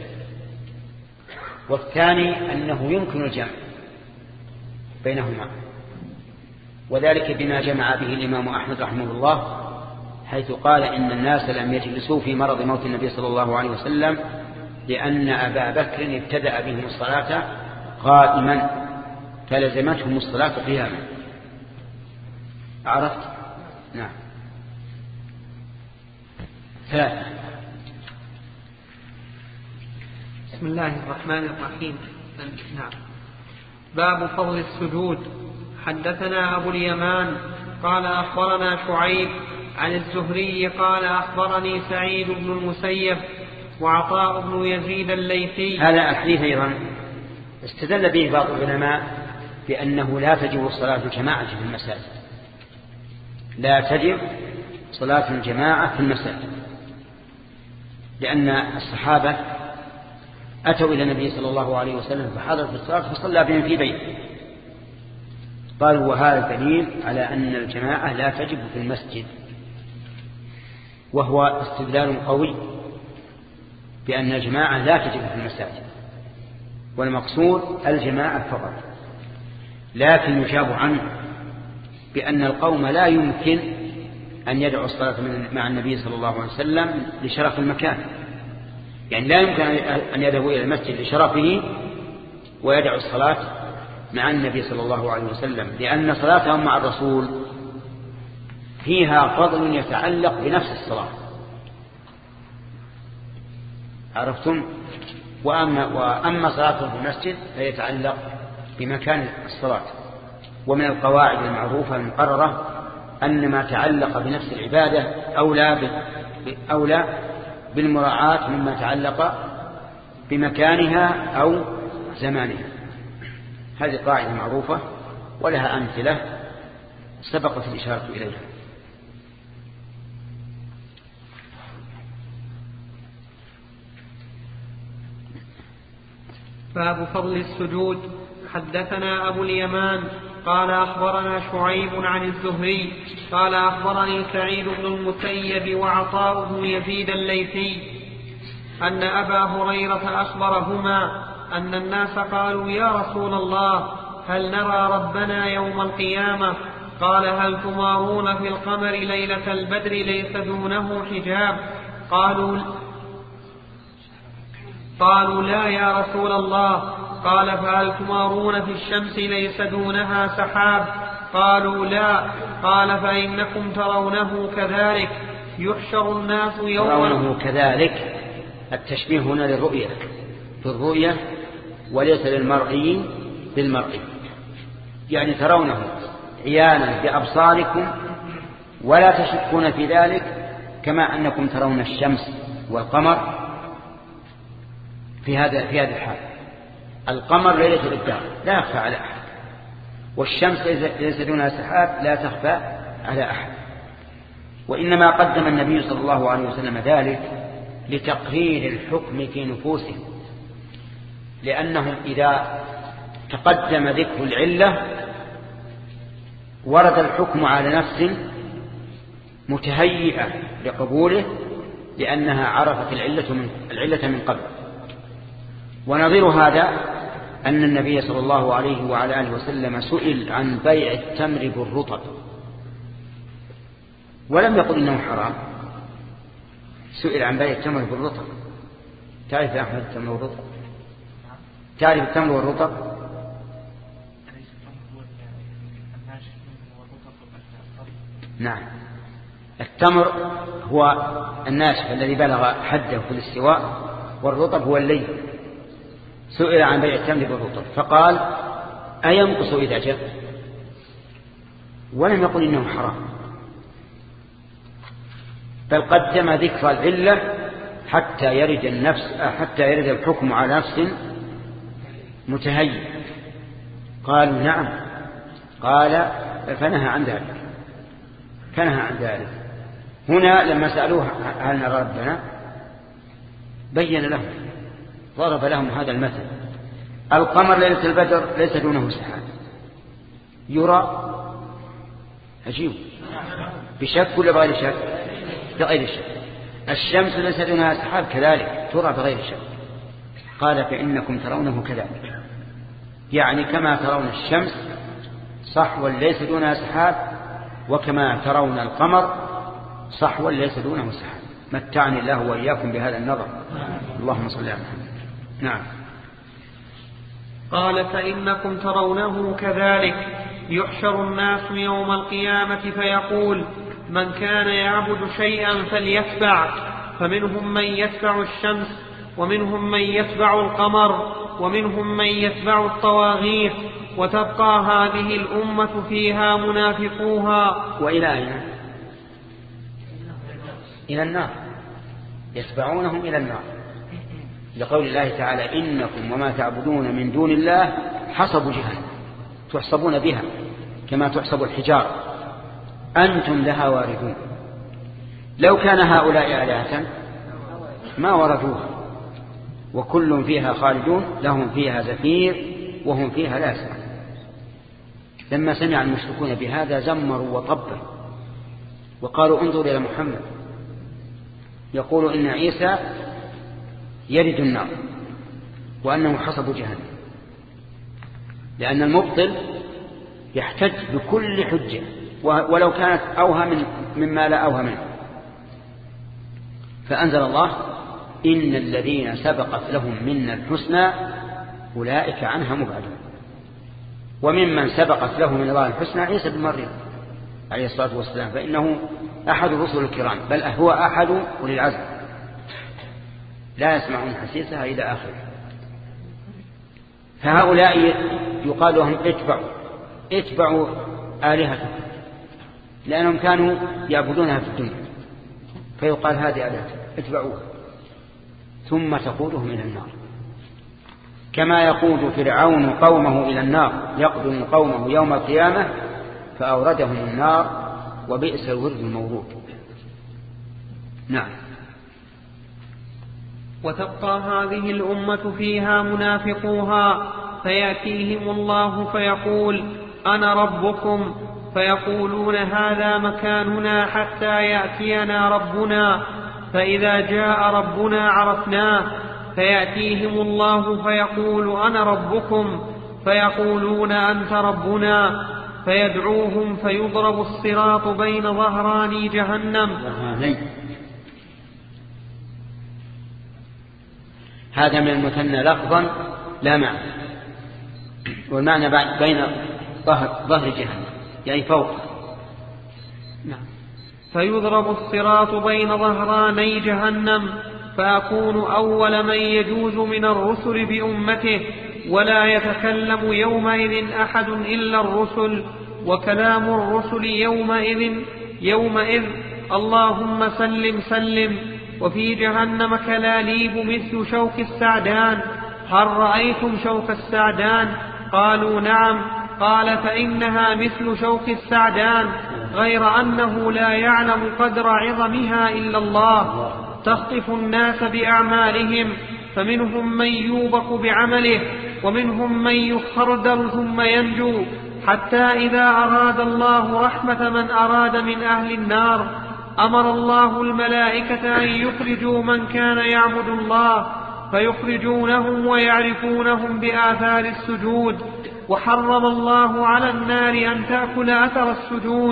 والثاني أنه يمكن الجمع بينهما، وذلك بما جمع به الإمام أحمد رحمه الله حيث قال إن الناس لم يجلسوا في مرض موت النبي صلى الله عليه وسلم لأن أبا بكر ابتدأ بهم الصلاة قائما فلزمتهم الصلاة قياما. عرفت؟ نعم. ثلاثة. بسم الله الرحمن الرحيم. نعم. باب فضل السجود. حدثنا أبو اليمان قال أخبرنا شعيب عن الزهري قال أخبرني سعيد بن المسيب وعطاء بن يزيد الليثي. هذا الحديث أيضا استدل به بعض العلماء بأنه لا تجب صلاة الجماعة في المساجد، لا تجب صلاة الجماعة في المساجد، لأن الصحابة أتوا إلى النبي صلى الله عليه وسلم فحضر في الصلاة فصلى بهم في بيته. قالوا وهذا دليل على أن الجماعة لا تجب في المسجد، وهو استدلال قوي بأن الجماعة لا تجب في المساجد، والمقصود الجماعة فقط. لكن يجاب عنه بأن القوم لا يمكن أن يدعوا الصلاة مع النبي صلى الله عليه وسلم لشرف المكان، يعني لا يمكن أن يذهبوا إلى المسجد لشرفه ويدعوا الصلاة مع النبي صلى الله عليه وسلم، لأن صلاتهم مع الرسول فيها فضل يتعلق بنفس الصلاة. عرفتم؟ وأما, وأما صلاتهم في المسجد فيتعلق بمكان الصلاة. ومن القواعد المعروفة المقررة أن ما تعلق بنفس العبادة أولى, أولى بالمراعاة مما تعلق بمكانها أو زمانها. هذه قاعدة معروفة ولها أمثلة سبقت الإشارة إليها. باب فضل السجود. حدثنا أبو اليمان قال أخبرنا شعيب عن الزهري قال أخبرني سعيد بن المسيب وعطاء بن يزيد الليثي أن أبا هريرة أخبرهما أن الناس قالوا يا رسول الله هل نرى ربنا يوم القيامة؟ قال هل تمارون في القمر ليلة البدر ليس دونه حجاب؟ قالوا قالوا لا يا رسول الله. قال فهل تمارون في الشمس ليس دونها سحاب؟ قالوا لا. قال فإنكم ترونه كذلك يحشر الناس يوم ترونه كذلك. التشبيه هنا للرؤية في الرؤية وليس للمرئي بالمرئي، يعني ترونه عيانا بأبصاركم ولا تشكون في ذلك، كما أنكم ترون الشمس والقمر في هذا في هذه الحال. القمر ليلة الإبدار لا يخفى على أحد، والشمس ليس دونها سحاب لا تخفى على أحد. وإنما قدم النبي صلى الله عليه وسلم ذلك لتقرير الحكم في نفوسهم، لأنهم إذا تقدم ذكر العلة ورد الحكم على نفس متهيئة لقبوله، لأنها عرفت العلة من, العلة من قبل. ونظير هذا أن النبي صلى الله عليه وعلى آله وسلم سئل عن بيع التمر بالرطب ولم يقل إنه حرام، سئل عن بيع التمر بالرطب. تعرف يا أحمد التمر والرطب؟ تعرف التمر والرطب؟ نعم، التمر هو الناشف الذي بلغ حده في الاستواء، والرطب هو اللين. سئل عن بيع التمر بالرطب فقال أينقص إذا جف؟ ولم يقل إنه حرام، بل قدم ذكر العلة حتى يرد النفس حتى يرد الحكم على نفس متهيئ. قالوا نعم. قال فنهى عن ذلك، فنهى عن ذلك. هنا لما سألوه هل نرى ربنا بين لهم، ضرب لهم هذا المثل. القمر ليلة البدر ليس دونه سحاب، يرى عجيب بشك ولا بغير شك؟ بغير شك. الشمس ليس دونها سحاب كذلك ترى بغير شك. قال فإنكم ترونه كذلك، يعني كما ترون الشمس صحوا ليس دونها سحاب، وكما ترون القمر صحوا ليس دونه سحاب. متعني الله وإياكم بهذا النظر. اللهم صل على محمد. نعم. قال فإنكم ترونه كذلك يحشر الناس يوم القيامة فيقول من كان يعبد شيئا فليتبع، فمنهم من يتبع الشمس ومنهم من يتبع القمر ومنهم من يتبع الطواغيت، وتبقى هذه الأمة فيها منافقوها. وإلى أين؟ إلى النار، يتبعونهم إلى النار، لقول الله تعالى إنكم وما تعبدون من دون الله حصب جهنم تحصبون بها كما تحصب الحجار أنتم لها واردون. لو كان هؤلاء آلهة ما وردوها، وكل فيها خالدون لهم فيها زفير وهم فيها لا يسمعون. لما سمع المشركون بهذا زمروا وطبوا وقالوا انظر إلى محمد يقول إن عيسى يرد النار وأنه حصب جهنم، لأن المبطل يحتج بكل حجة ولو كانت أوهى مما لا أوهى منه. فأنزل الله إن الذين سبقت لهم منا الحسنى أولئك عنها مبعدون. وممن سبقت له من الله الحسنى عيسى بن مريم عليه الصلاة والسلام، فإنه أحد الرسل الكرام، بل هو أحد أولي العزم، لا يسمعون حسيسها إلى آخره. فهؤلاء يقال لهم اتبعوا اتبعوا آلهتكم، لأنهم كانوا يعبدونها في الدنيا، فيقال هذه آلهتكم اتبعوها، ثم تقودهم إلى النار. كما يقود فرعون قومه إلى النار يقدم قومه يوم القيامة فأوردهم النار وبئس الورد المورود. نعم. وتبقى هذه الأمة فيها منافقوها فيأتيهم الله فيقول أنا ربكم فيقولون هذا مكاننا حتى يأتينا ربنا فإذا جاء ربنا عرفناه فيأتيهم الله فيقول أنا ربكم فيقولون أنت ربنا فيدعوهم فيضرب الصراط بين ظهراني جهنم. هذا من المثنى لفظا لا معنى، والمعنى بين ظهر, ظهر جهنم يعني فوق. نعم. فيضرب الصراط بين ظهراني جهنم فأكون أول من يجوز من الرسل بأمته ولا يتكلم يومئذ أحد إلا الرسل وكلام الرسل يومئذ يومئذ اللهم سلم سلم. وفي جهنم كلاليب مثل شوك السعدان هل رأيتم شوك السعدان؟ قالوا نعم. قال فإنها مثل شوك السعدان غير أنه لا يعلم قدر عظمها إلا الله. تخطف الناس بأعمالهم فمنهم من يوبق بعمله ومنهم من يخردل ثم ينجو حتى إذا أراد الله رحمة من أراد من أهل النار أمر الله الملائكة أن يخرجوا من كان يعبد الله فيخرجونهم ويعرفونهم بآثار السجود. وحرم الله على النار أن تأكل أثر السجود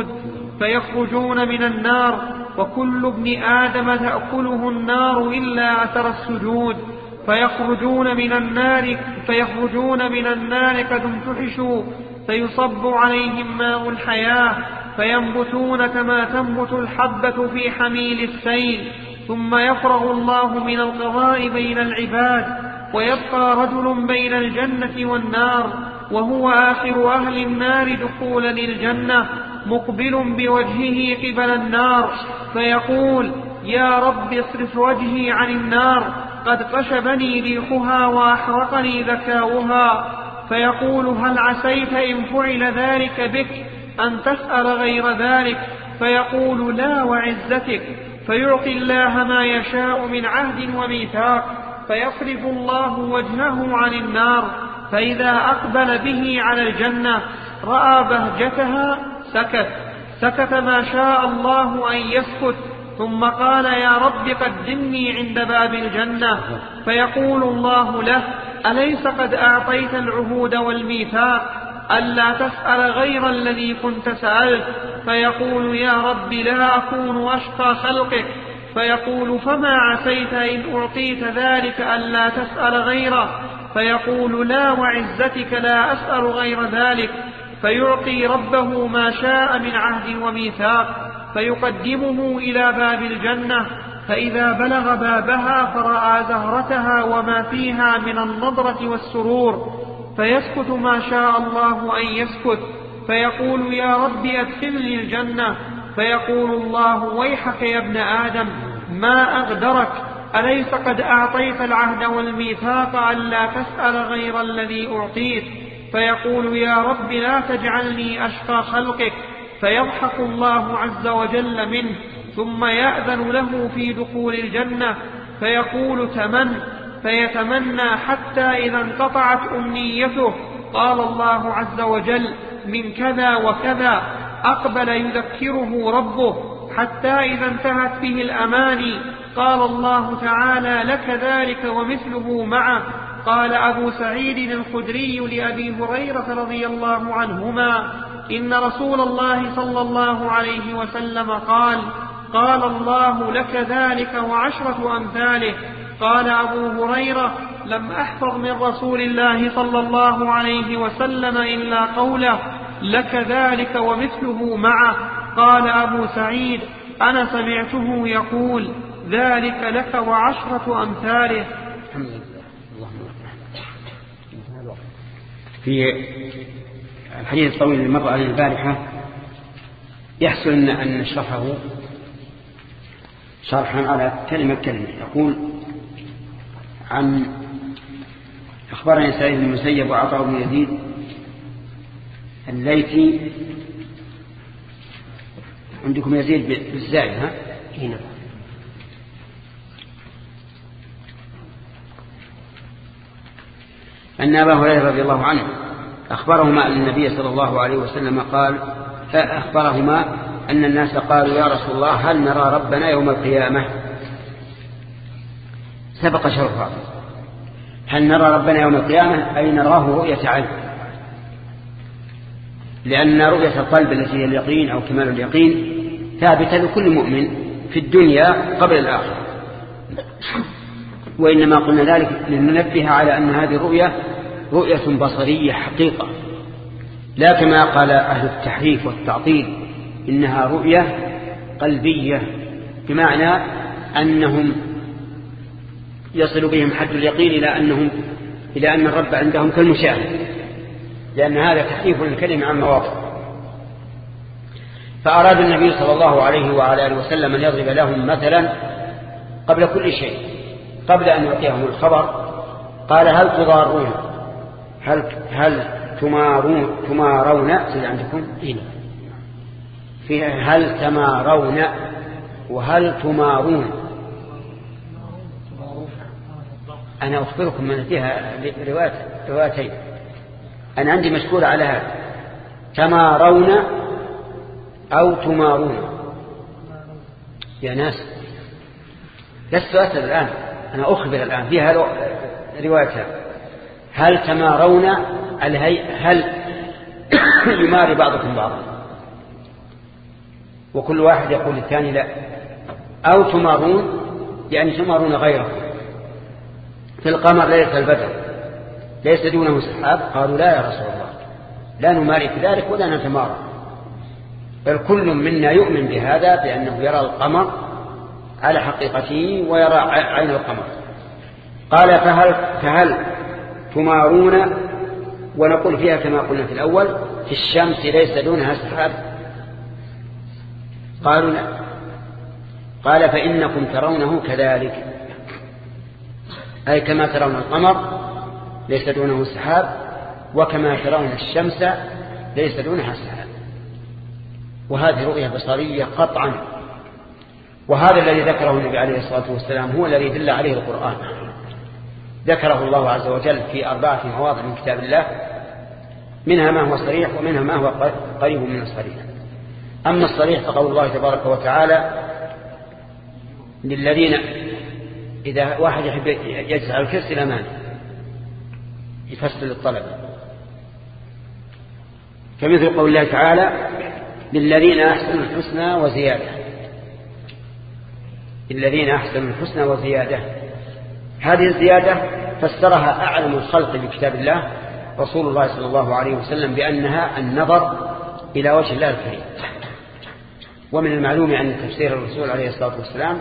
فيخرجون من النار وكل ابن آدم تأكله النار إلا أثر السجود فيخرجون من النار فيخرجون من النار قد امتحشوا فيصب عليهم ماء الحياة فينبتون كما تنبت الحبة في حميل السيل ثم يفرغ الله من القضاء بين العباد ويبقى رجل بين الجنة والنار وهو آخر أهل النار دخولا للجنة مقبل بوجهه قبل النار فيقول يا رب اصرف وجهي عن النار قد قشبني ريحها وأحرقني ذكاؤها. فيقول هل عسيت إن فعل ذلك بك أن تسأل غير ذلك؟ فيقول لا وعزتك. فيعطي الله ما يشاء من عهد وميثاق فيصرف الله وجهه عن النار فإذا أقبل به على الجنة رأى بهجتها سكت سكت ما شاء الله أن يسكت ثم قال يا رب قدمني عند باب الجنة فيقول الله له أليس قد أعطيت العهود والميثاق ألا تسأل غير الذي كنت سألت؟ فيقول يا رب لا أكون أشقى خلقك. فيقول فما عسيت إن أعطيت ذلك ألا تسأل غيره؟ فيقول لا وعزتك لا أسأل غير ذلك. فيعطي ربه ما شاء من عهد وميثاق فيقدمه إلى باب الجنة فإذا بلغ بابها فرأى زهرتها وما فيها من النضرة والسرور فيسكت ما شاء الله أن يسكت. فيقول يا رب أدخلني الجنة. فيقول الله ويحك يا ابن آدم ما أغدرك أليس قد أعطيت العهد والميثاق ألا تسأل غير الذي أعطيت؟ فيقول يا رب لا تجعلني أشقى خلقك. فيضحك الله عز وجل منه ثم يأذن له في دخول الجنة فيقول تمن فيتمنى حتى إذا انقطعت أمنيته قال الله عز وجل من كذا وكذا أقبل يذكره ربه حتى إذا انتهت به الأماني قال الله تعالى لك ذلك ومثله معه. قال أبو سعيد الخدري لأبي هريرة رضي الله عنهما إن رسول الله صلى الله عليه وسلم قال قال الله لك ذلك وعشرة أمثاله. قال أبو هريرة لم أحفظ من رسول الله صلى الله عليه وسلم إلا قوله لك ذلك ومثله معه. قال أبو سعيد أنا سمعته يقول ذلك لك وعشرة أمثاله. في الحديث الطويل اللي مر عليه البارحة يحصل أن نشرحه شرحا على كلمة كلمة. يقول عن أخبرني سعيد بن المسيب وعطاء بن يزيد الليثي. عندكم يزيد بالزاي ها؟ هنا. أن أبا هريرة رضي الله عنه أخبرهما أن النبي صلى الله عليه وسلم قال أخبرهما أن الناس قالوا يا رسول الله هل نرى ربنا يوم القيامة؟ سبق شرفا. هل نرى ربنا يوم القيامة أي نراه رؤية عين، لأن رؤية القلب التي هي اليقين أو كمال اليقين ثابتة لكل مؤمن في الدنيا قبل الآخرة، وإنما قلنا ذلك لننبه على أن هذه الرؤية رؤية بصرية حقيقة، لا كما قال أهل التحريف والتعطيل إنها رؤية قلبية، بمعنى أنهم يصل بهم حد اليقين إلى أنهم إلى أن الرب عندهم كالمشاهد، لأن هذا تحريف للكلمة عن مواضع. فأراد النبي صلى الله عليه وعلى آله وسلم أن يضرب لهم مثلا قبل كل شيء، قبل أن يعطيهم الخبر قال هل تضارون هل هل تمارون تمارون سيد عندكم فيها هل تمارون وهل تمارون. أنا أخبركم من فيها روايات روايتين، أنا عندي مشكور على هذا تمارون أو تمارون. يا ناس لست أسأل الآن، أنا أخبر الآن فيها روايتها هل تمارون هل يماري بعضكم بعضا وكل واحد يقول للثاني لا، أو تمارون يعني تمارون غيركم في القمر ليلة البدر ليس دونه سحاب. قالوا لا يا رسول الله لا نماري في ذلك ولا نتمارى، بل كل منا يؤمن بهذا بأنه يرى القمر على حقيقته ويرى عين القمر. قال فهل, فهل تمارون ونقول فيها كما قلنا في الأول في الشمس ليس دونها سحاب؟ قالوا لا. قال فإنكم ترونه كذلك، أي كما ترون القمر ليس دونه سحاب وكما ترون الشمس ليس دونها سحاب. وهذه رؤية بصرية قطعا، وهذا الذي ذكره النبي عليه الصلاة والسلام هو الذي دل عليه القرآن. ذكره الله عز وجل في أربعة مواضع من كتاب الله، منها ما هو صريح ومنها ما هو قريب من الصريح. أما الصريح فقول الله تبارك وتعالى للذين إذا واحد يحب يجلس على الكرسي الأمان يفسر للطلبة، كمثل قول الله تعالى للذين أحسنوا الحسنى وزيادة. الذين أحسنوا الحسنى وزيادة، هذه الزيادة فسرها أعلم الخلق بكتاب الله رسول الله صلى الله عليه وسلم بأنها النظر إلى وجه الله الكريم. ومن المعلوم أن تفسير الرسول عليه الصلاة والسلام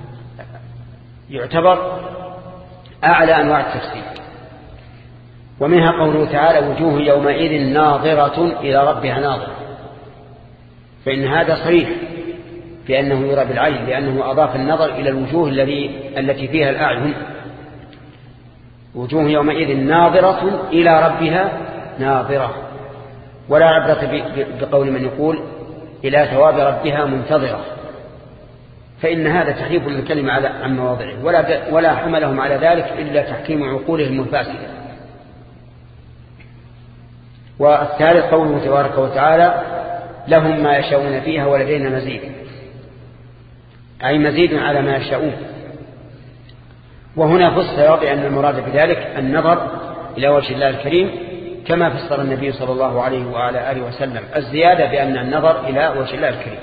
يعتبر أعلى أنواع التفسير. ومنها قوله تعالى وجوه يومئذ ناظرة إلى ربها ناظرة، فإن هذا صريح في أنه يرى بالعين، لأنه أضاف النظر إلى الوجوه التي فيها الأعين. وجوه يومئذ ناظرة إلى ربها ناظرة، ولا عبرة بقول من يقول إلى ثواب ربها منتظرة، فإن هذا تحريف للكلمة على عن مواضعه، ولا ولا حملهم على ذلك إلا تحكيم عقولهم الفاسدة. والثالث قوله تبارك وتعالى لهم ما يشاءون فيها ولدينا مزيد، أي مزيد على ما يشاءون. وهنا فسر بأن المراد بذلك النظر إلى وجه الله الكريم كما فسر النبي صلى الله عليه وعلى آله وسلم الزيادة بأن النظر إلى وجه الله الكريم.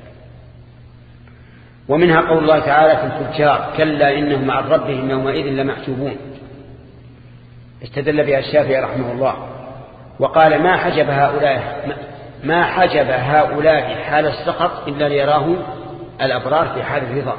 ومنها قول الله تعالى في الفجار كلا إنهم عن ربهم يومئذ لمحجوبون، استدل بها الشافعي رحمه الله وقال ما حجب هؤلاء ما حجب هؤلاء حال السخط إلا ليراه الأبرار في حال الرضا.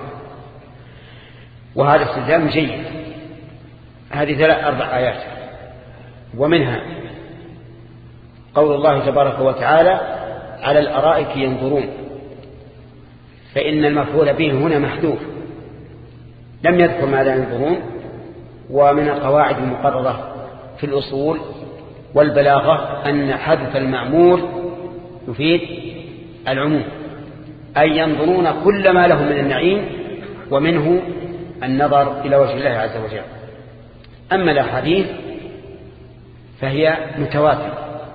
وهذا استدلال جيد. هذه ثلاث أربع آيات. ومنها قول الله تبارك وتعالى على الأرائك ينظرون، فإن المفعول به هنا محذوف، لم يذكر ماذا ينظرون. ومن القواعد المقررة في الأصول والبلاغة أن حذف المعمول يفيد العموم، أي ينظرون كل ما له من النعيم ومنه النظر إلى وجه الله عز وجل. أما الأحاديث فهي متواتر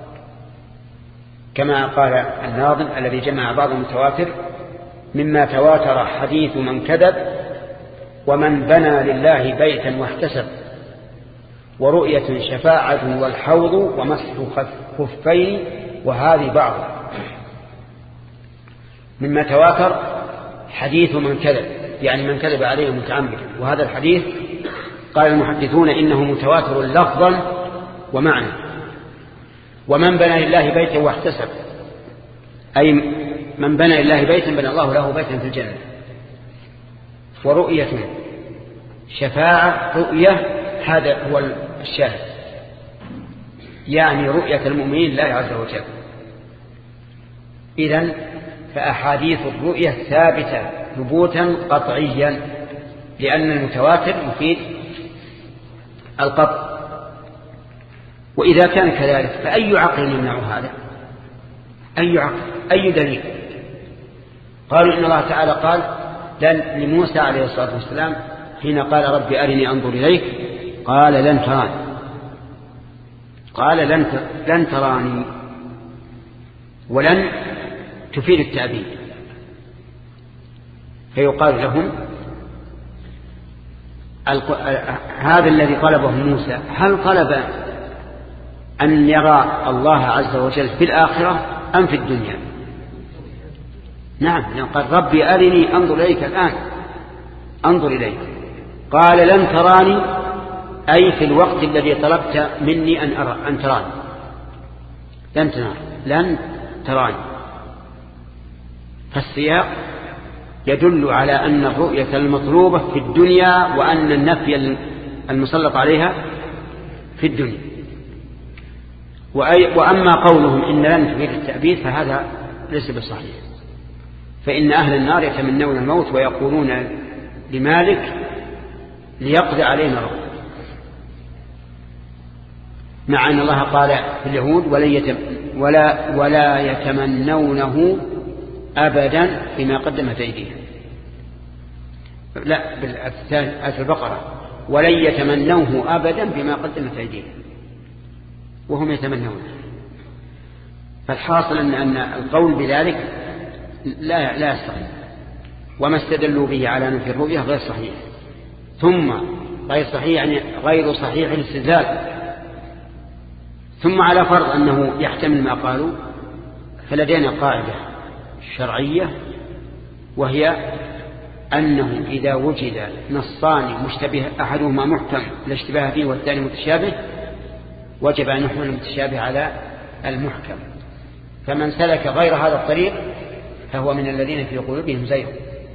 كما قال الناظم الذي جمع بعض المتواتر: مما تواتر حديث من كذب ومن بنى لله بيتا واحتسب، ورؤية شفاعة والحوض ومسح خفين وهذه بعض. مما تواتر حديث من كذب، يعني من كذب عليه متعمدا، وهذا الحديث قال المحدثون إنه متواتر لفظا ومعنى. ومن بنى لله بيتا واحتسب، أي من بنى لله بيتا بنى الله له بيتا في الجنة. ورؤية شفاعة، رؤية هذا هو الشاهد، يعني رؤية المؤمنين لله عز وجل. إذن فأحاديث الرؤية ثابتة ثبوتا قطعيا، لأن المتواتر يفيد القطع. وإذا كان كذلك فأي عقل يمنع هذا؟ أي عقل؟ أي دليل؟ قالوا إن الله تعالى قال لموسى عليه الصلاة والسلام حين قال ربي أرني أنظر إليك، قال لن تراني، قال لن لن تراني، ولن تفيد التأبيد. فيقال لهم هذا الذي طلبه موسى هل طلب أن يرى الله عز وجل في الآخرة أم في الدنيا؟ نعم، قال ربي أرني أنظر إليك الآن، أنظر إليك. قال لن تراني، أي في الوقت الذي طلبت مني أن أرى أن تراني، لن تراني لن تراني. فالسياق يدل على أن الرؤية المطلوبة في الدنيا، وأن النفي المسلط عليها في الدنيا. وأما قولهم إن لن تفيد التأبيد فهذا ليس بصحيح، فإن أهل النار يتمنون الموت ويقولون لمالك ليقضي علينا رب، مع أن الله قال في اليهود ولا, ولا يتمنونه أبدا بما قدمت أيديهم. لا، بالآية البقرة ولن يتمنوه أبدا بما قدمت أيديهم وهم يتمنون. فالحاصل أن, أن القول بذلك لا, لا يستقيم، وما استدلوا به على نفي الرؤية غير صحيح، ثم غير صحيح يعني غير صحيح الاستدلال. ثم على فرض أنه يحتمل ما قالوا، فلدينا قاعدة شرعية، وهي أنه إذا وجد نصان مشتبه أحدهما محكم لا اشتباه فيه والثاني متشابه، وجب أن يحمل المتشابه على المحكم. فمن سلك غير هذا الطريق فهو من الذين في قلوبهم زيغ.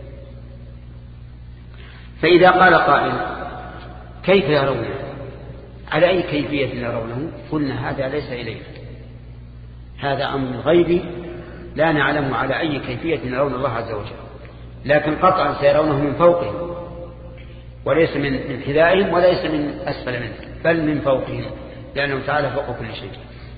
فإذا قال قائل كيف يرونه؟ على أي كيفية يرونه؟ قلنا هذا ليس إليه، هذا أمر غيبي لا نعلم على أي كيفية يرون الله عز وجل، لكن قطعا سيرونه من فوقهم، وليس من حذائهم وليس من أسفل منه، بل من فوقهم، لأنه تعالى فوق كل شيء.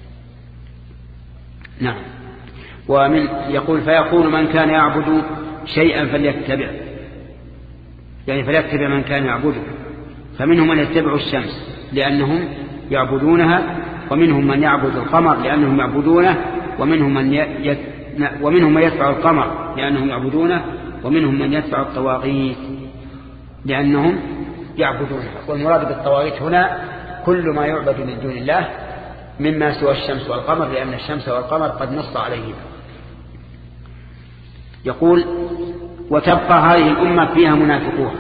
نعم. ومن يقول فيقول من كان يعبد شيئا فليتبع، يعني فليتبع من كان يعبده، فمنهم من يتبع الشمس لأنهم يعبدونها، ومنهم من يعبد القمر لأنهم يعبدونه، ومنهم من ي... ومنهم من يتبع القمر لأنهم يعبدونه، ومنهم من يتبع الطواغيت لأنهم يعبدونه. والمراد بالطواغيت هنا كل ما يعبد من دون الله مما سوى الشمس والقمر، لأن الشمس والقمر قد نص عليهما. يقول وتبقى هذه الأمة فيها منافقون،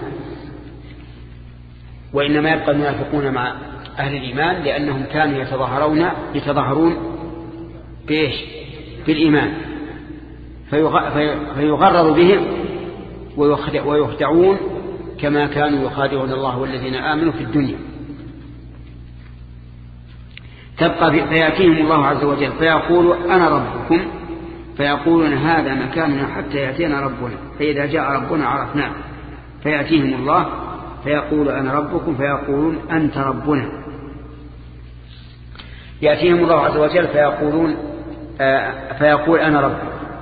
وإنما يبقى المنافقون مع أهل الإيمان لأنهم كانوا يتظاهرون يتظاهرون بإيش؟ بالإيمان، فيغرر بهم ويخدعون كما كانوا يخادعون الله والذين آمنوا في الدنيا. تبقى فيأتيهم الله عز وجل فيقول أنا ربكم، فيقولون هذا مكاننا حتى يأتينا ربنا، فإذا جاء ربنا عرفناه. فيأتيهم الله فيقول أنا ربكم، فيقولون أنت ربنا. يأتيهم الله عز وجل فيقولون آه فيقول أنا رب،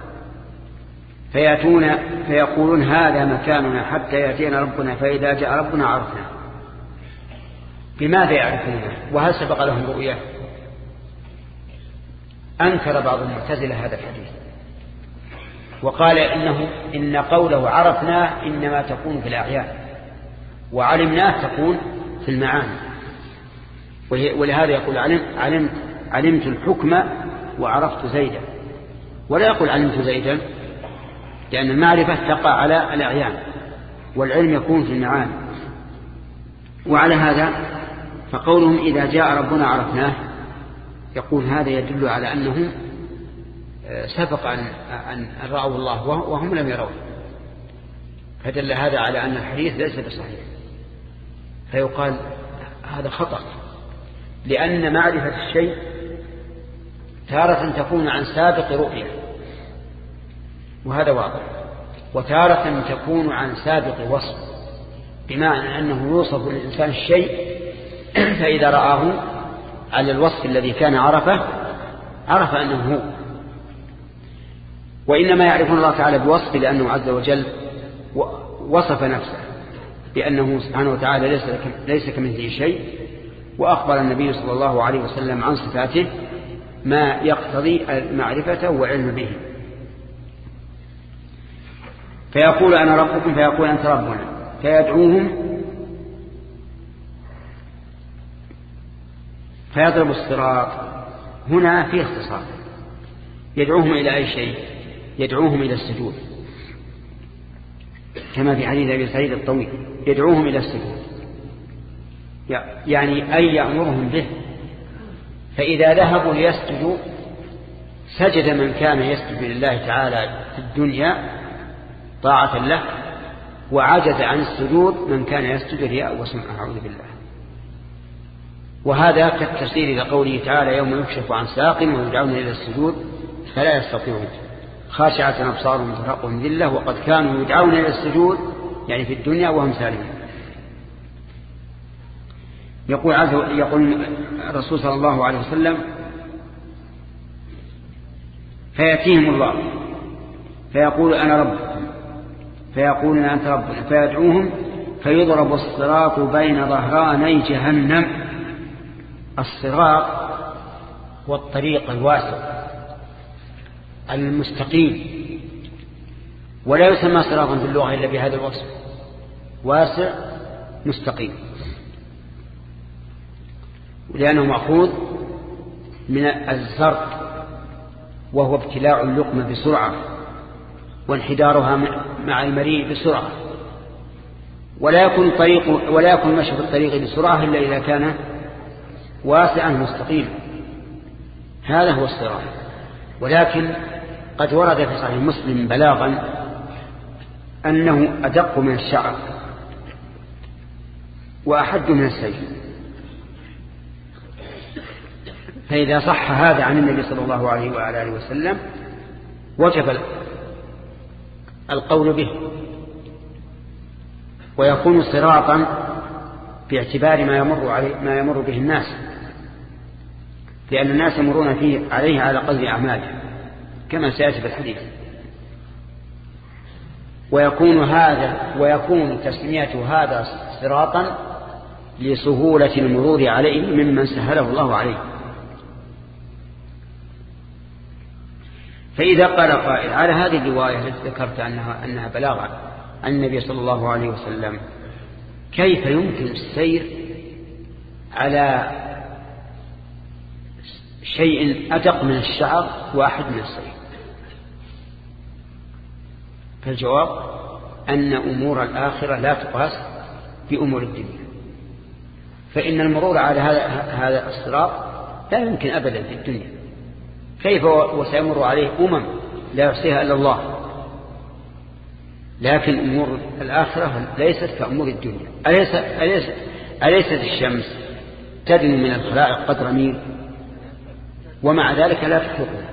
فيأتون فيقولون هذا مكاننا حتى يأتينا ربنا، فإذا جاء ربنا عرفنا. بماذا يعرفونه؟ وهل سبق لهم رؤياه؟ أنكر بعض المعتزلة هذا الحديث وقال إنه إن قوله عرفنا إنما تكون في الأعيان، وعلمناه تكون في المعاني. ولهذا يقول علم علمت علمت الحكم وعرفت زيدا، ولا يقول علمت زيدا، لأن المعرفة تقع على الأعيان والعلم يكون في المعاني. وعلى هذا فقولهم إذا جاء ربنا عرفناه، يقول هذا يدل على أنهم سبق أن رأوا الله وهم لم يروه، فدل هذا على أن الحديث ليس بصحيح. فيقال هذا خطأ، لأن معرفة الشيء تارة تكون عن سابق رؤية وهذا واضح، وتارة تكون عن سابق وصف، بمعنى أنه يوصف للإنسان الشيء فإذا رآه على الوصف الذي كان عرفه عرف أنه هو. وإنما يعرفون الله تعالى بوصف لأنه عز وجل وصف نفسه بأنه سبحانه وتعالى ليس ليس كمثله شيء، وأخبر النبي صلى الله عليه وسلم عن صفاته ما يقتضي معرفته وعلم به. فيقول أنا ربكم فيقول أنت ربنا، فيدعوهم فيضرب الصراط. هنا في اختصار، يدعوهم إلى أي شيء؟ يدعوهم إلى السجود، كما في حديث أبي سعيد الطويل، يدعوهم إلى السجود، يعني أي يأمرهم به. فإذا ذهبوا ليسجدوا سجد من كان يسجد لله تعالى في الدنيا طاعة له، وعجز عن السجود من كان يسجد رياء وسمعة، أعوذ بالله. وهذا كالتفسير لقوله تعالى يوم يكشف عن ساق ويدعون إلى السجود فلا يستطيعون خاشعة أبصارهم ترهقهم ذلة وقد كانوا يدعون إلى السجود، يعني في الدنيا وهم سالمون. يقول عز يقول الرسول صلى الله عليه وسلم فيأتيهم الله فيقول أنا ربكم فيقولون أنت ربنا، فيدعوهم فيضرب الصراط بين ظهراني جهنم. الصراط والطريق الواسع المستقيم، ولا يسمى صراطا في اللغة إلا بهذا الوصف، واسع مستقيم، لأنه مأخوذ من الزرق وهو ابتلاع اللقمة بسرعة وانحدارها مع المريء بسرعة، ولا يكون طريق ولا يكون مشي في الطريق بسرعة إلا إذا كان واسعا مستقيما. هذا هو الصراط. ولكن قد ورد في صحيح مسلم بلاغا أنه أدق من الشعر وأحد من السيف. فإذا صح هذا عن النبي صلى الله عليه وعلى آله وسلم وجب القول به، ويكون صراطا باعتبار ما يمر عليه ما يمر به الناس، لأن الناس يمرون فيه عليه على قدر أعمالهم كما سيأتي في الحديث. ويكون هذا ويكون تسمية هذا صراطا لسهولة المرور عليه ممن سهله الله عليه. فإذا قال قائل على هذه الرواية التي ذكرت أنها, أنها بلاغة عن النبي صلى الله عليه وسلم، كيف يمكن السير على شيء أدق من الشعر واحد من السير؟ فالجواب أن أمور الآخرة لا تقاس بأمور الدنيا، فإن المرور على هذا هذا الصراط لا يمكن أبدا في الدنيا، كيف وسيمر عليه أمم لا يحصيها إلا الله. لكن أمور الآخرة ليست كأمور الدنيا. أليس أليس أليست الشمس تدنو من الخلائق قدر ميل ومع ذلك لا تحرقها،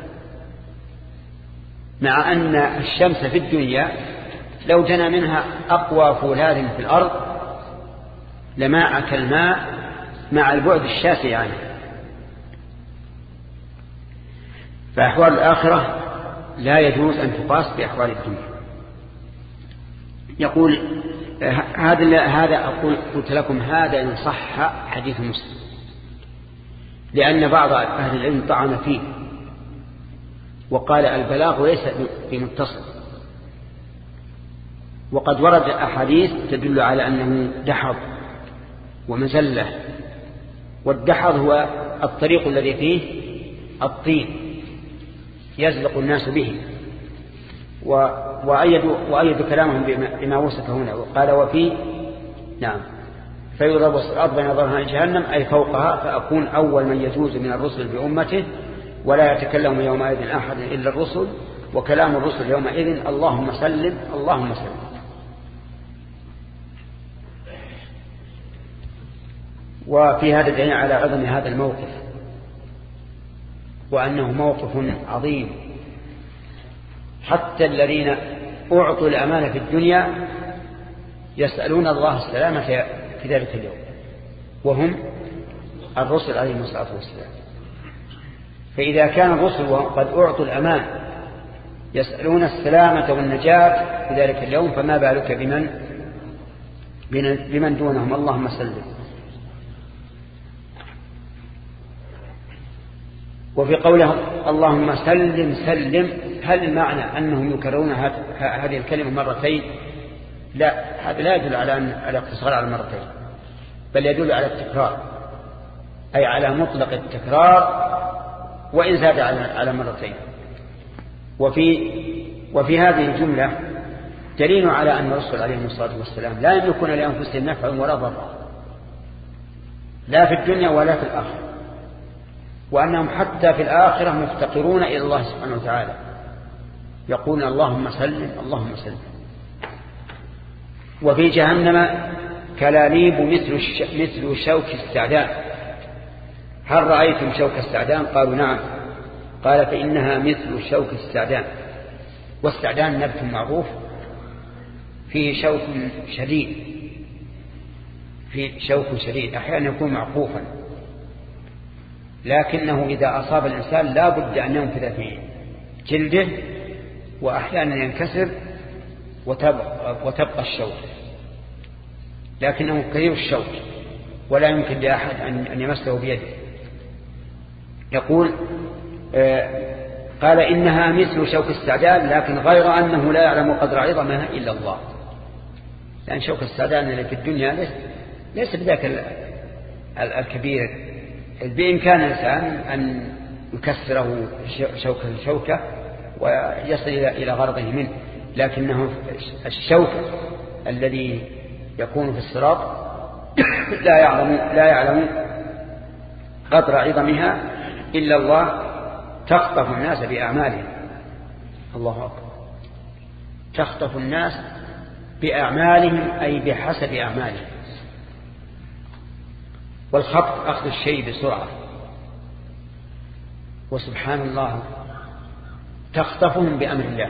مع أن الشمس في الدنيا لو جنى منها أقوى فولاذ في الأرض لماء كالماء مع البعد الشاسع عنه. فأحوال الآخرة لا يجوز أن تقاس بأحوال الدنيا. يقول هذا هذا أقول قلت لكم هذا إن صح حديث مسلم، لأن بعض أهل العلم طعن فيه وقال البلاغ ليس بمتصل، وقد ورد أحاديث تدل على أنه دحض ومزلة، والدحض هو الطريق الذي فيه الطين يزلق الناس به، وأيدوا وأيدوا كلامهم بما وصف هنا وقال وفي نعم فيضرب الصراط بين ظهرها جهنم أي فوقها، فأكون أول من يجوز من الرسل بأمته ولا يتكلم يومئذ أحد إلا الرسل، وكلام الرسل يومئذ اللهم سلم اللهم سلم. وفي هذا دليل على عظم هذا الموقف وأنه موقف عظيم، حتى الذين أعطوا الأمانة في الدنيا يسألون الله السلامة في ذلك اليوم، وهم الرسل عليهم الصلاة والسلام. فإذا كان الرسل قد أعطوا الأمان يسألون السلامة والنجاة في ذلك اليوم، فما بالك بمن بمن دونهم. اللهم سلم. وفي قوله اللهم سلم سلم، هل المعنى أنهم يكررون هذه الكلمة مرتين؟ لا، هذا لا يدل على على اقتصار على مرتين، بل يدل على التكرار، أي على مطلق التكرار وإن زاد على مرتين. وفي وفي هذه الجملة دليل على أن الرسل عليهم الصلاة والسلام لا يملكون لأنفسهم نفعا ولا ضرا، لا في الدنيا ولا في الآخرة، وأنهم حتى في الآخرة مفتقرون إلى الله سبحانه وتعالى، يقول اللهم سلم اللهم سلم. وفي جهنم كلاليب مثل مثل شوك السعدان، هل رأيتم شوك السعدان؟ قالوا نعم. قال فإنها مثل شوك السعدان. والسعدان نبت معروف فيه شوك شديد، فيه شوك شديد أحيانا يكون معقوفا، لكنه إذا أصاب الإنسان لا بد أن ينفذ في جلده، وأحيانا ينكسر وتبقى, وتبقى الشوك، لكنه كثير الشوك ولا يمكن لأحد أن يمسه بيده. يقول آه قال إنها مثل شوك السعدان، لكن غير أنه لا يعلم قدر عظمها إلا الله، لأن شوك السعدان اللي في الدنيا ليس, ليس بذاك الكبير، بإمكان الإنسان أن يكسره شوكة شوكة ويصل إلى غرضه منه، لكنه الشوك الذي يكون في الصراط لا يعلم لا يعلم قدر عظمها إلا الله، تخطف الناس بأعمالهم. الله أكبر، تخطف الناس بأعمالهم أي بحسب أعمالهم. والخطف أخذ الشيء بسرعة، وسبحان الله تخطفهم بأمر الله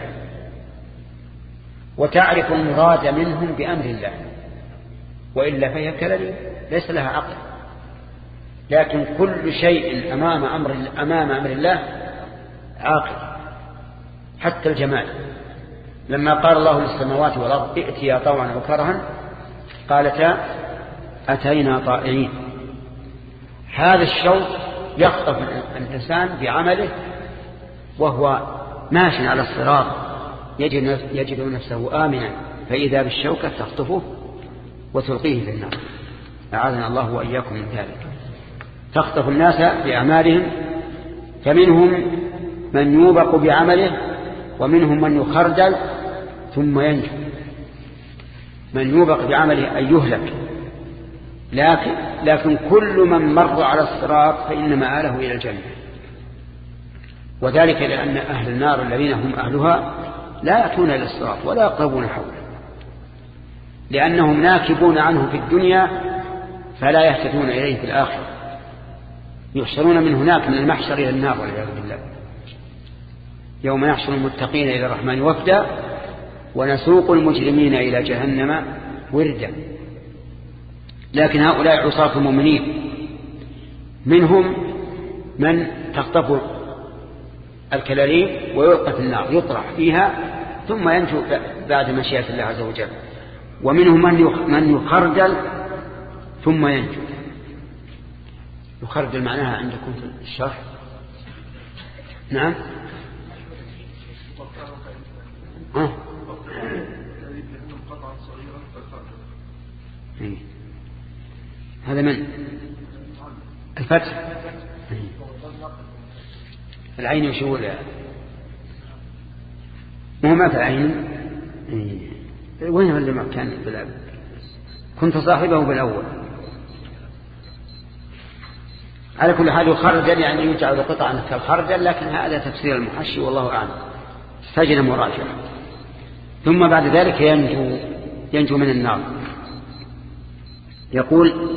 وتعرف المراد منهم بأمر الله، وإلا فهي كلمة ليس لها عقل. لكن كل شيء أمام أمر أمام أمر الله عاقل، حتى الجمال. لما قال الله للسماوات والأرض ائتيا طوعا وكرها قالتا أتينا طائعين، هذا الشوق يخطف الإنسان بعمله وهو ماشي على الصراط يجد, يجد نفسه آمنا، فإذا بالشوكة تخطفه وتلقيه في النار، أعاذنا الله وإياكم من ذلك. تخطف الناس بأعمالهم، فمنهم من يوبق بعمله ومنهم من يخردل ثم ينجو. من يوبق بعمله أن يهلك، لكن, لكن كل من مر على الصراط فإن مآله إلى الجنة، وذلك لأن أهل النار الذين هم أهلها لا يأتون إلى الصراط ولا يقربون حوله، لأنهم ناكبون عنه في الدنيا فلا يهتدون إليه في الآخرة، يحشرون من هناك من المحشر إلى النار والعياذ بالله. يوم نحشر المتقين إلى الرحمن وفدا ونسوق المجرمين إلى جهنم وردا. لكن هؤلاء عصاة المؤمنين منهم من تخطف الكلاليب ويلقى في النار يطرح فيها ثم ينجو بعد مشيئة الله عز وجل. ومنهم من يخردل ثم ينجو. يخردل معناها عندكم في الشرح؟ نعم. ها؟ هذا من الفتح العين وشو مو ما في العين. وين هو اللي ما كان بالأول؟ كنت صاحبه بالأول. على كل حال يخرجل يعني يجعل قطعا كالخرجل، لكن هذا تفسير المحشي والله أعلم، استجن مراجعة. ثم بعد ذلك ينجو ينجو من النار. يقول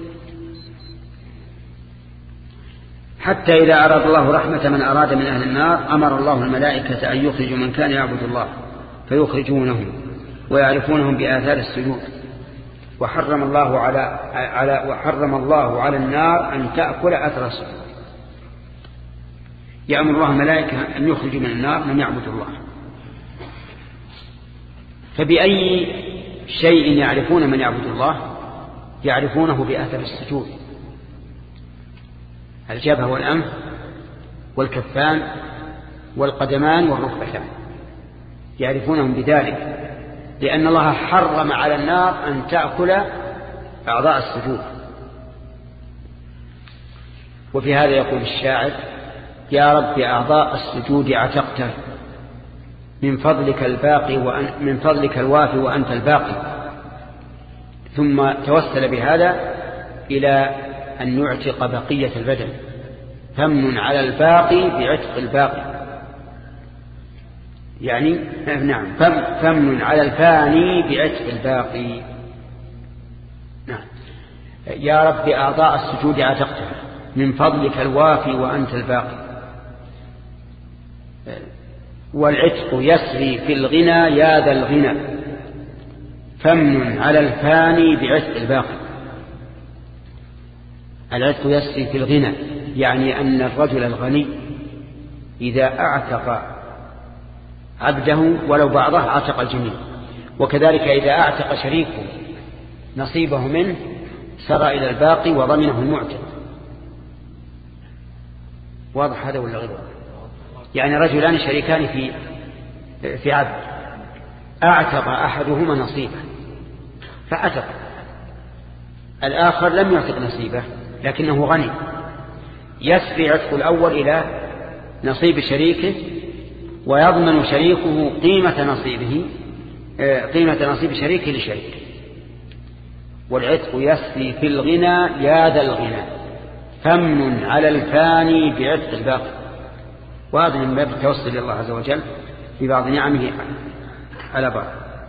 حتى إذا أراد الله رحمة من أراد من أهل النار أمر الله الملائكة أن يخرجوا من كان يعبد الله فيخرجونهم ويعرفونهم بآثار السجود. وحرم الله على على وحرم الله على النار أن تأكل أثر السجود. يأمر الله الملائكة أن يخرجوا من النار من يعبد الله. فبأي شيء يعرفون من يعبد الله؟ يعرفونه بأثر السجود، الجبهة والأنف والكفان والقدمان والركبتان، يعرفونهم بذلك، لأن الله حرم على النار أن تأكل أعضاء السجود. وفي هذا يقول الشاعر: يا رب أعضاء السجود عتقته من فضلك الباقي وأن من فضلك الوافي وأنت الباقي. ثم توسل بهذا إلى أن يعتق بقية البدن، فمن على الباقي بعتق الباقي، يعني نعم فمن على الفاني بعتق الباقي. نعم. يا رب أعضاء السجود عتقته من فضلك الوافي وأنت الباقي. والعتق يسري في الغنى يا ذا الغنى، فمن على الفاني بعتق الباقي. العتق يسري في الغنى يعني أن الرجل الغني إذا أعتق عبده ولو بعضه أعتق الجميع، وكذلك إذا أعتق شريكه نصيبه منه سرى إلى الباقي وضمنه المعتق. واضح هذا ولا غير واضح؟ يعني رجلان شريكان في في عبد، أعتق أحدهما نصيبه فأعتق، الآخر لم يعتق نصيبه لكنه غني، يسري عتق الأول إلى نصيب شريكه ويضمن شريكه قيمة نصيبه قيمة نصيب شريكه لشريكه. والعتق يسري في الغنى يا ذا الغنى، فمن على الفاني بعتق الباقي. وهذا من باب التوسل إلى الله عز وجل في بعض نعمه على بعض.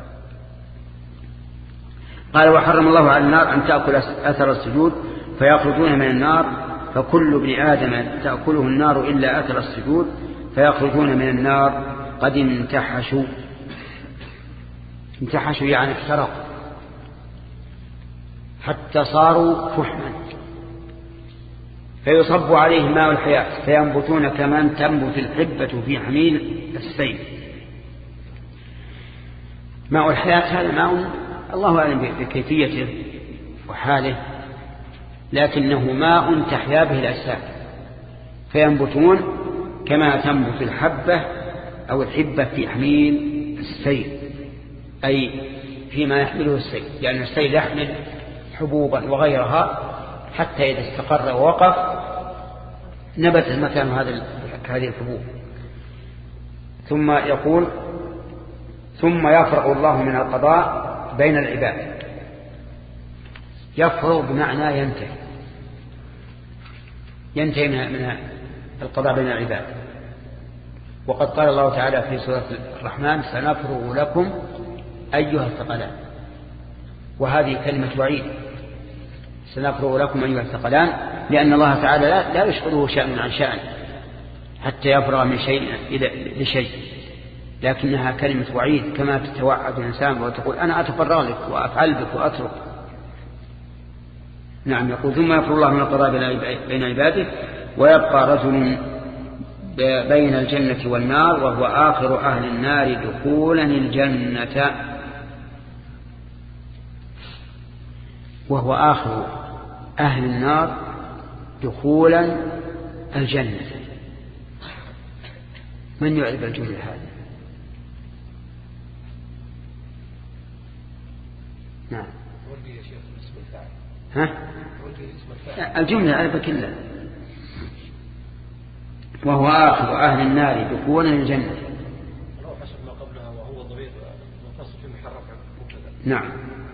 قال: وحرم الله على النار أن تأكل أثر السجود فيخرجون من النار، فكل ابن آدم تأكله النار إلا أثر السجود فيخرجون من النار قد انتحشوا. انتحشوا يعني احترقوا حتى صاروا فحما، فيصب عليهم ماء الحياة فينبتون كمان تنبت الحبة في حميل السيل. ماء الحياة هذا ماء الله أعلم بكيفيته وحاله، لكنه ماء تحيا به الأجساد، فينبتون كما تنبت الحبة أو الحبة في حميل السيل، أي فيما يحمله السيل، لأن يعني السيل يحمل حبوبا وغيرها حتى إذا استقر ووقف نبت مكان هذه الحبوب. ثم يقول: ثم يفرغ الله من القضاء بين العباد. يفرغ بمعنى ينتهي، ينتهي من القضاء بين العباد. وقد قال الله تعالى في سورة الرحمن: سنفرغ لكم أيها الثقلان. وهذه كلمة وعيد، سنفرغ لكم أيها الثقلان، لأن الله تعالى لا, لا يشغله شأن عن شأن حتى يفرغ من شيء إلى لشيء، لكنها كلمة وعيد، كما تتوعد الإنسان وتقول أنا أتفرغ لك وأفعل بك وأترك. نعم. يقول: ثم يفرغ الله من القضاء بين عباده ويبقى رجل بين الجنة والنار وهو آخر أهل النار دخولا الجنة وهو آخر أهل النار دخولا الجنة. من يعرف الجملة هذه؟ نعم. ها؟ الجملة أعرف كلها. وهو آخر أهل النار دخولا الجنة. حسب ما قبلها وهو ضمير منفصل في محرف مبتدأ. نعم.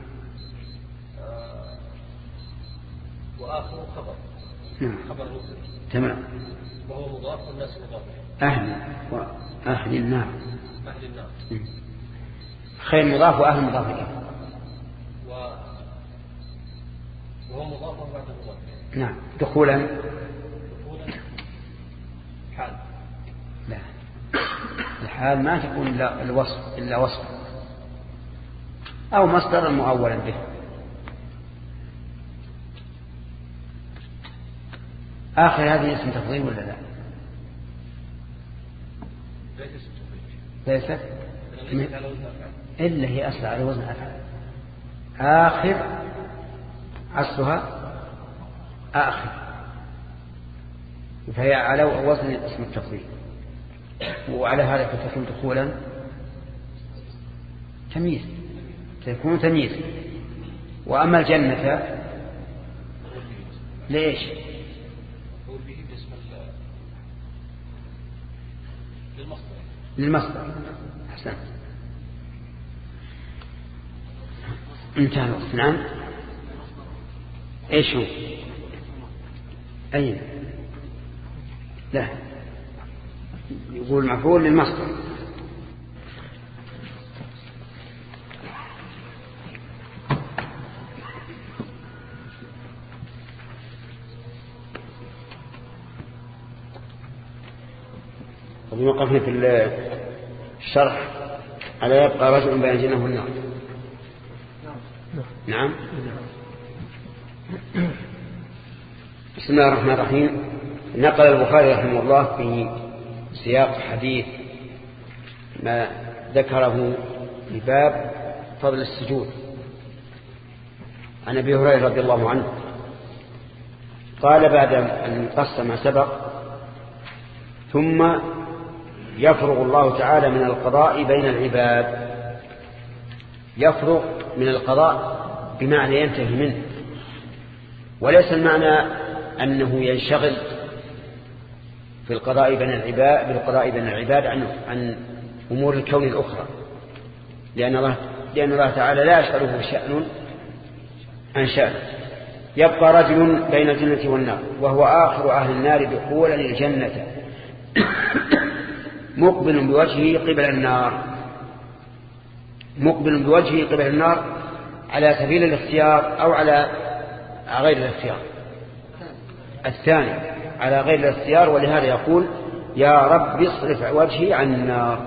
آه وآخر خبر. نعم. خبر مبتدأ. تمام. وهو مضاف والناس مضاف. أهل وأهل النار. أهل النار. خير مضاف وأهل مضاف إليه. و وهو مضاف وبعد مضاف. نعم. دخولا. دخولا حال. لا. الحال ما تكون إلا الوصف إلا وصف أو مصدر مؤولا به. آخر هذه اسم تفضيل ولا لا؟ ليست إلا هي أصل على وزن أفعل. آخر أصلها آخر فهي على وزن اسم التفضيل وعلى هذا فتكون دخولا تمييز تكون تمييز. وأما الجنة ليش؟ للمصدر. أحسن. انتهى الوقت. نعم. ايش هو؟ أين؟ لا يقول مفعول للمصدر. وبما قفنا في الشرح على يبقى رجل بين الجنة والنار. نعم. بسم الله الرحمن الرحيم. نقل البخاري رحمه الله في سياق حديث ما ذكره في باب فضل السجود عن أبي هريرة رضي الله عنه قال بعد أن قص ما سبق ثم يفرغ الله تعالى من القضاء بين العباد. يفرغ من القضاء بمعنى ينتهي منه، وليس المعنى أنه ينشغل في القضاء بين العباد بالقضاء بين العباد عن عن أمور الكون الأخرى، لأن الله لأن الله تعالى لا يشغله شأن عن شأن. يبقى رجل بين الجنة والنار وهو آخر أهل النار دخولا للجنة مقبل بوجهه قبل النار. مقبل بوجهه قبل النار على سبيل الاختيار أو على غير الاختيار. الثاني على غير الاختيار، ولهذا يقول يا رب اصرف وجهي عن النار،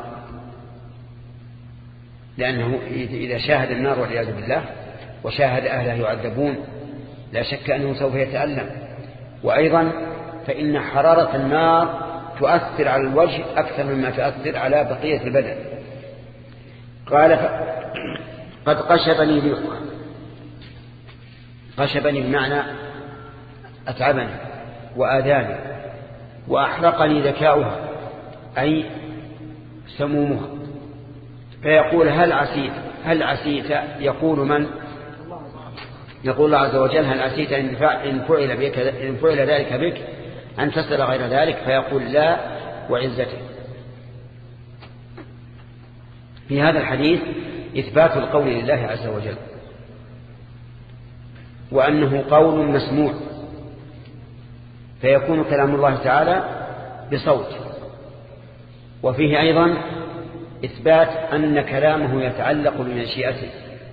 لأنه إذا شاهد النار والعياذ بالله وشاهد أهلها يعذبون لا شك أنه سوف يتألم. وأيضا فإن حرارة النار تؤثر على الوجه أكثر مما تؤثر على بقية البدن. قال قد قشبني ريقها. قشبني بمعنى أتعبني وآذاني وأحرقني ذكاؤها أي سمومها. فيقول هل عسيت هل عسيت يقول من؟ يقول الله عز وجل هل عسيت إن فعل بك إن فعل ذلك بك أن تسأل غير ذلك؟ فيقول لا وعزته. في هذا الحديث إثبات القول لله عز وجل وأنه قول مسموع، فيكون كلام الله تعالى بصوت. وفيه أيضا إثبات أن كلامه يتعلق بمشيئته،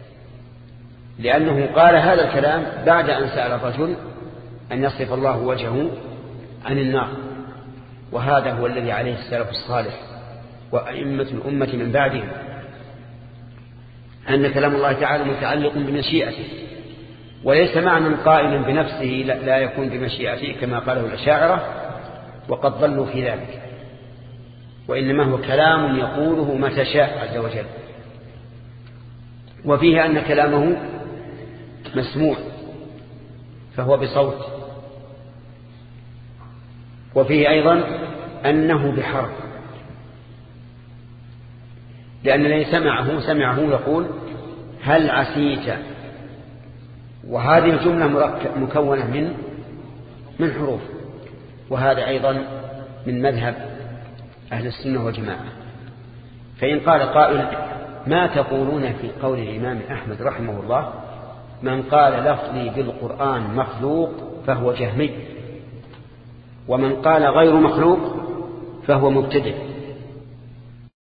لأنه قال هذا الكلام بعد أن سأل الرجل أن يصرف الله وجهه عن النار. وهذا هو الذي عليه السلف الصالح وأئمة الأمة من بعدهم، أن كلام الله تعالى متعلق بمشيئته، وليس معنى قائما بنفسه لا يكون بمشيئته كما قاله الأشاعرة وقد ضلوا في ذلك. وإنما هو كلام يقوله متى شاء عز وجل. وفيه أن كلامه مسموع فهو بصوت، وفيه أيضا أنه بحرف، لأن الذي سمعه سمعه يقول هل عسيت، وهذه الجملة مكونة من من حروف، وهذا أيضا من مذهب أهل السنة والجماعة. فإن قال قائل ما تقولون في قول الإمام أحمد رحمه الله من قال لفظي بالقرآن مخلوق فهو جهمي، ومن قال غير مخلوق فهو مبتدع،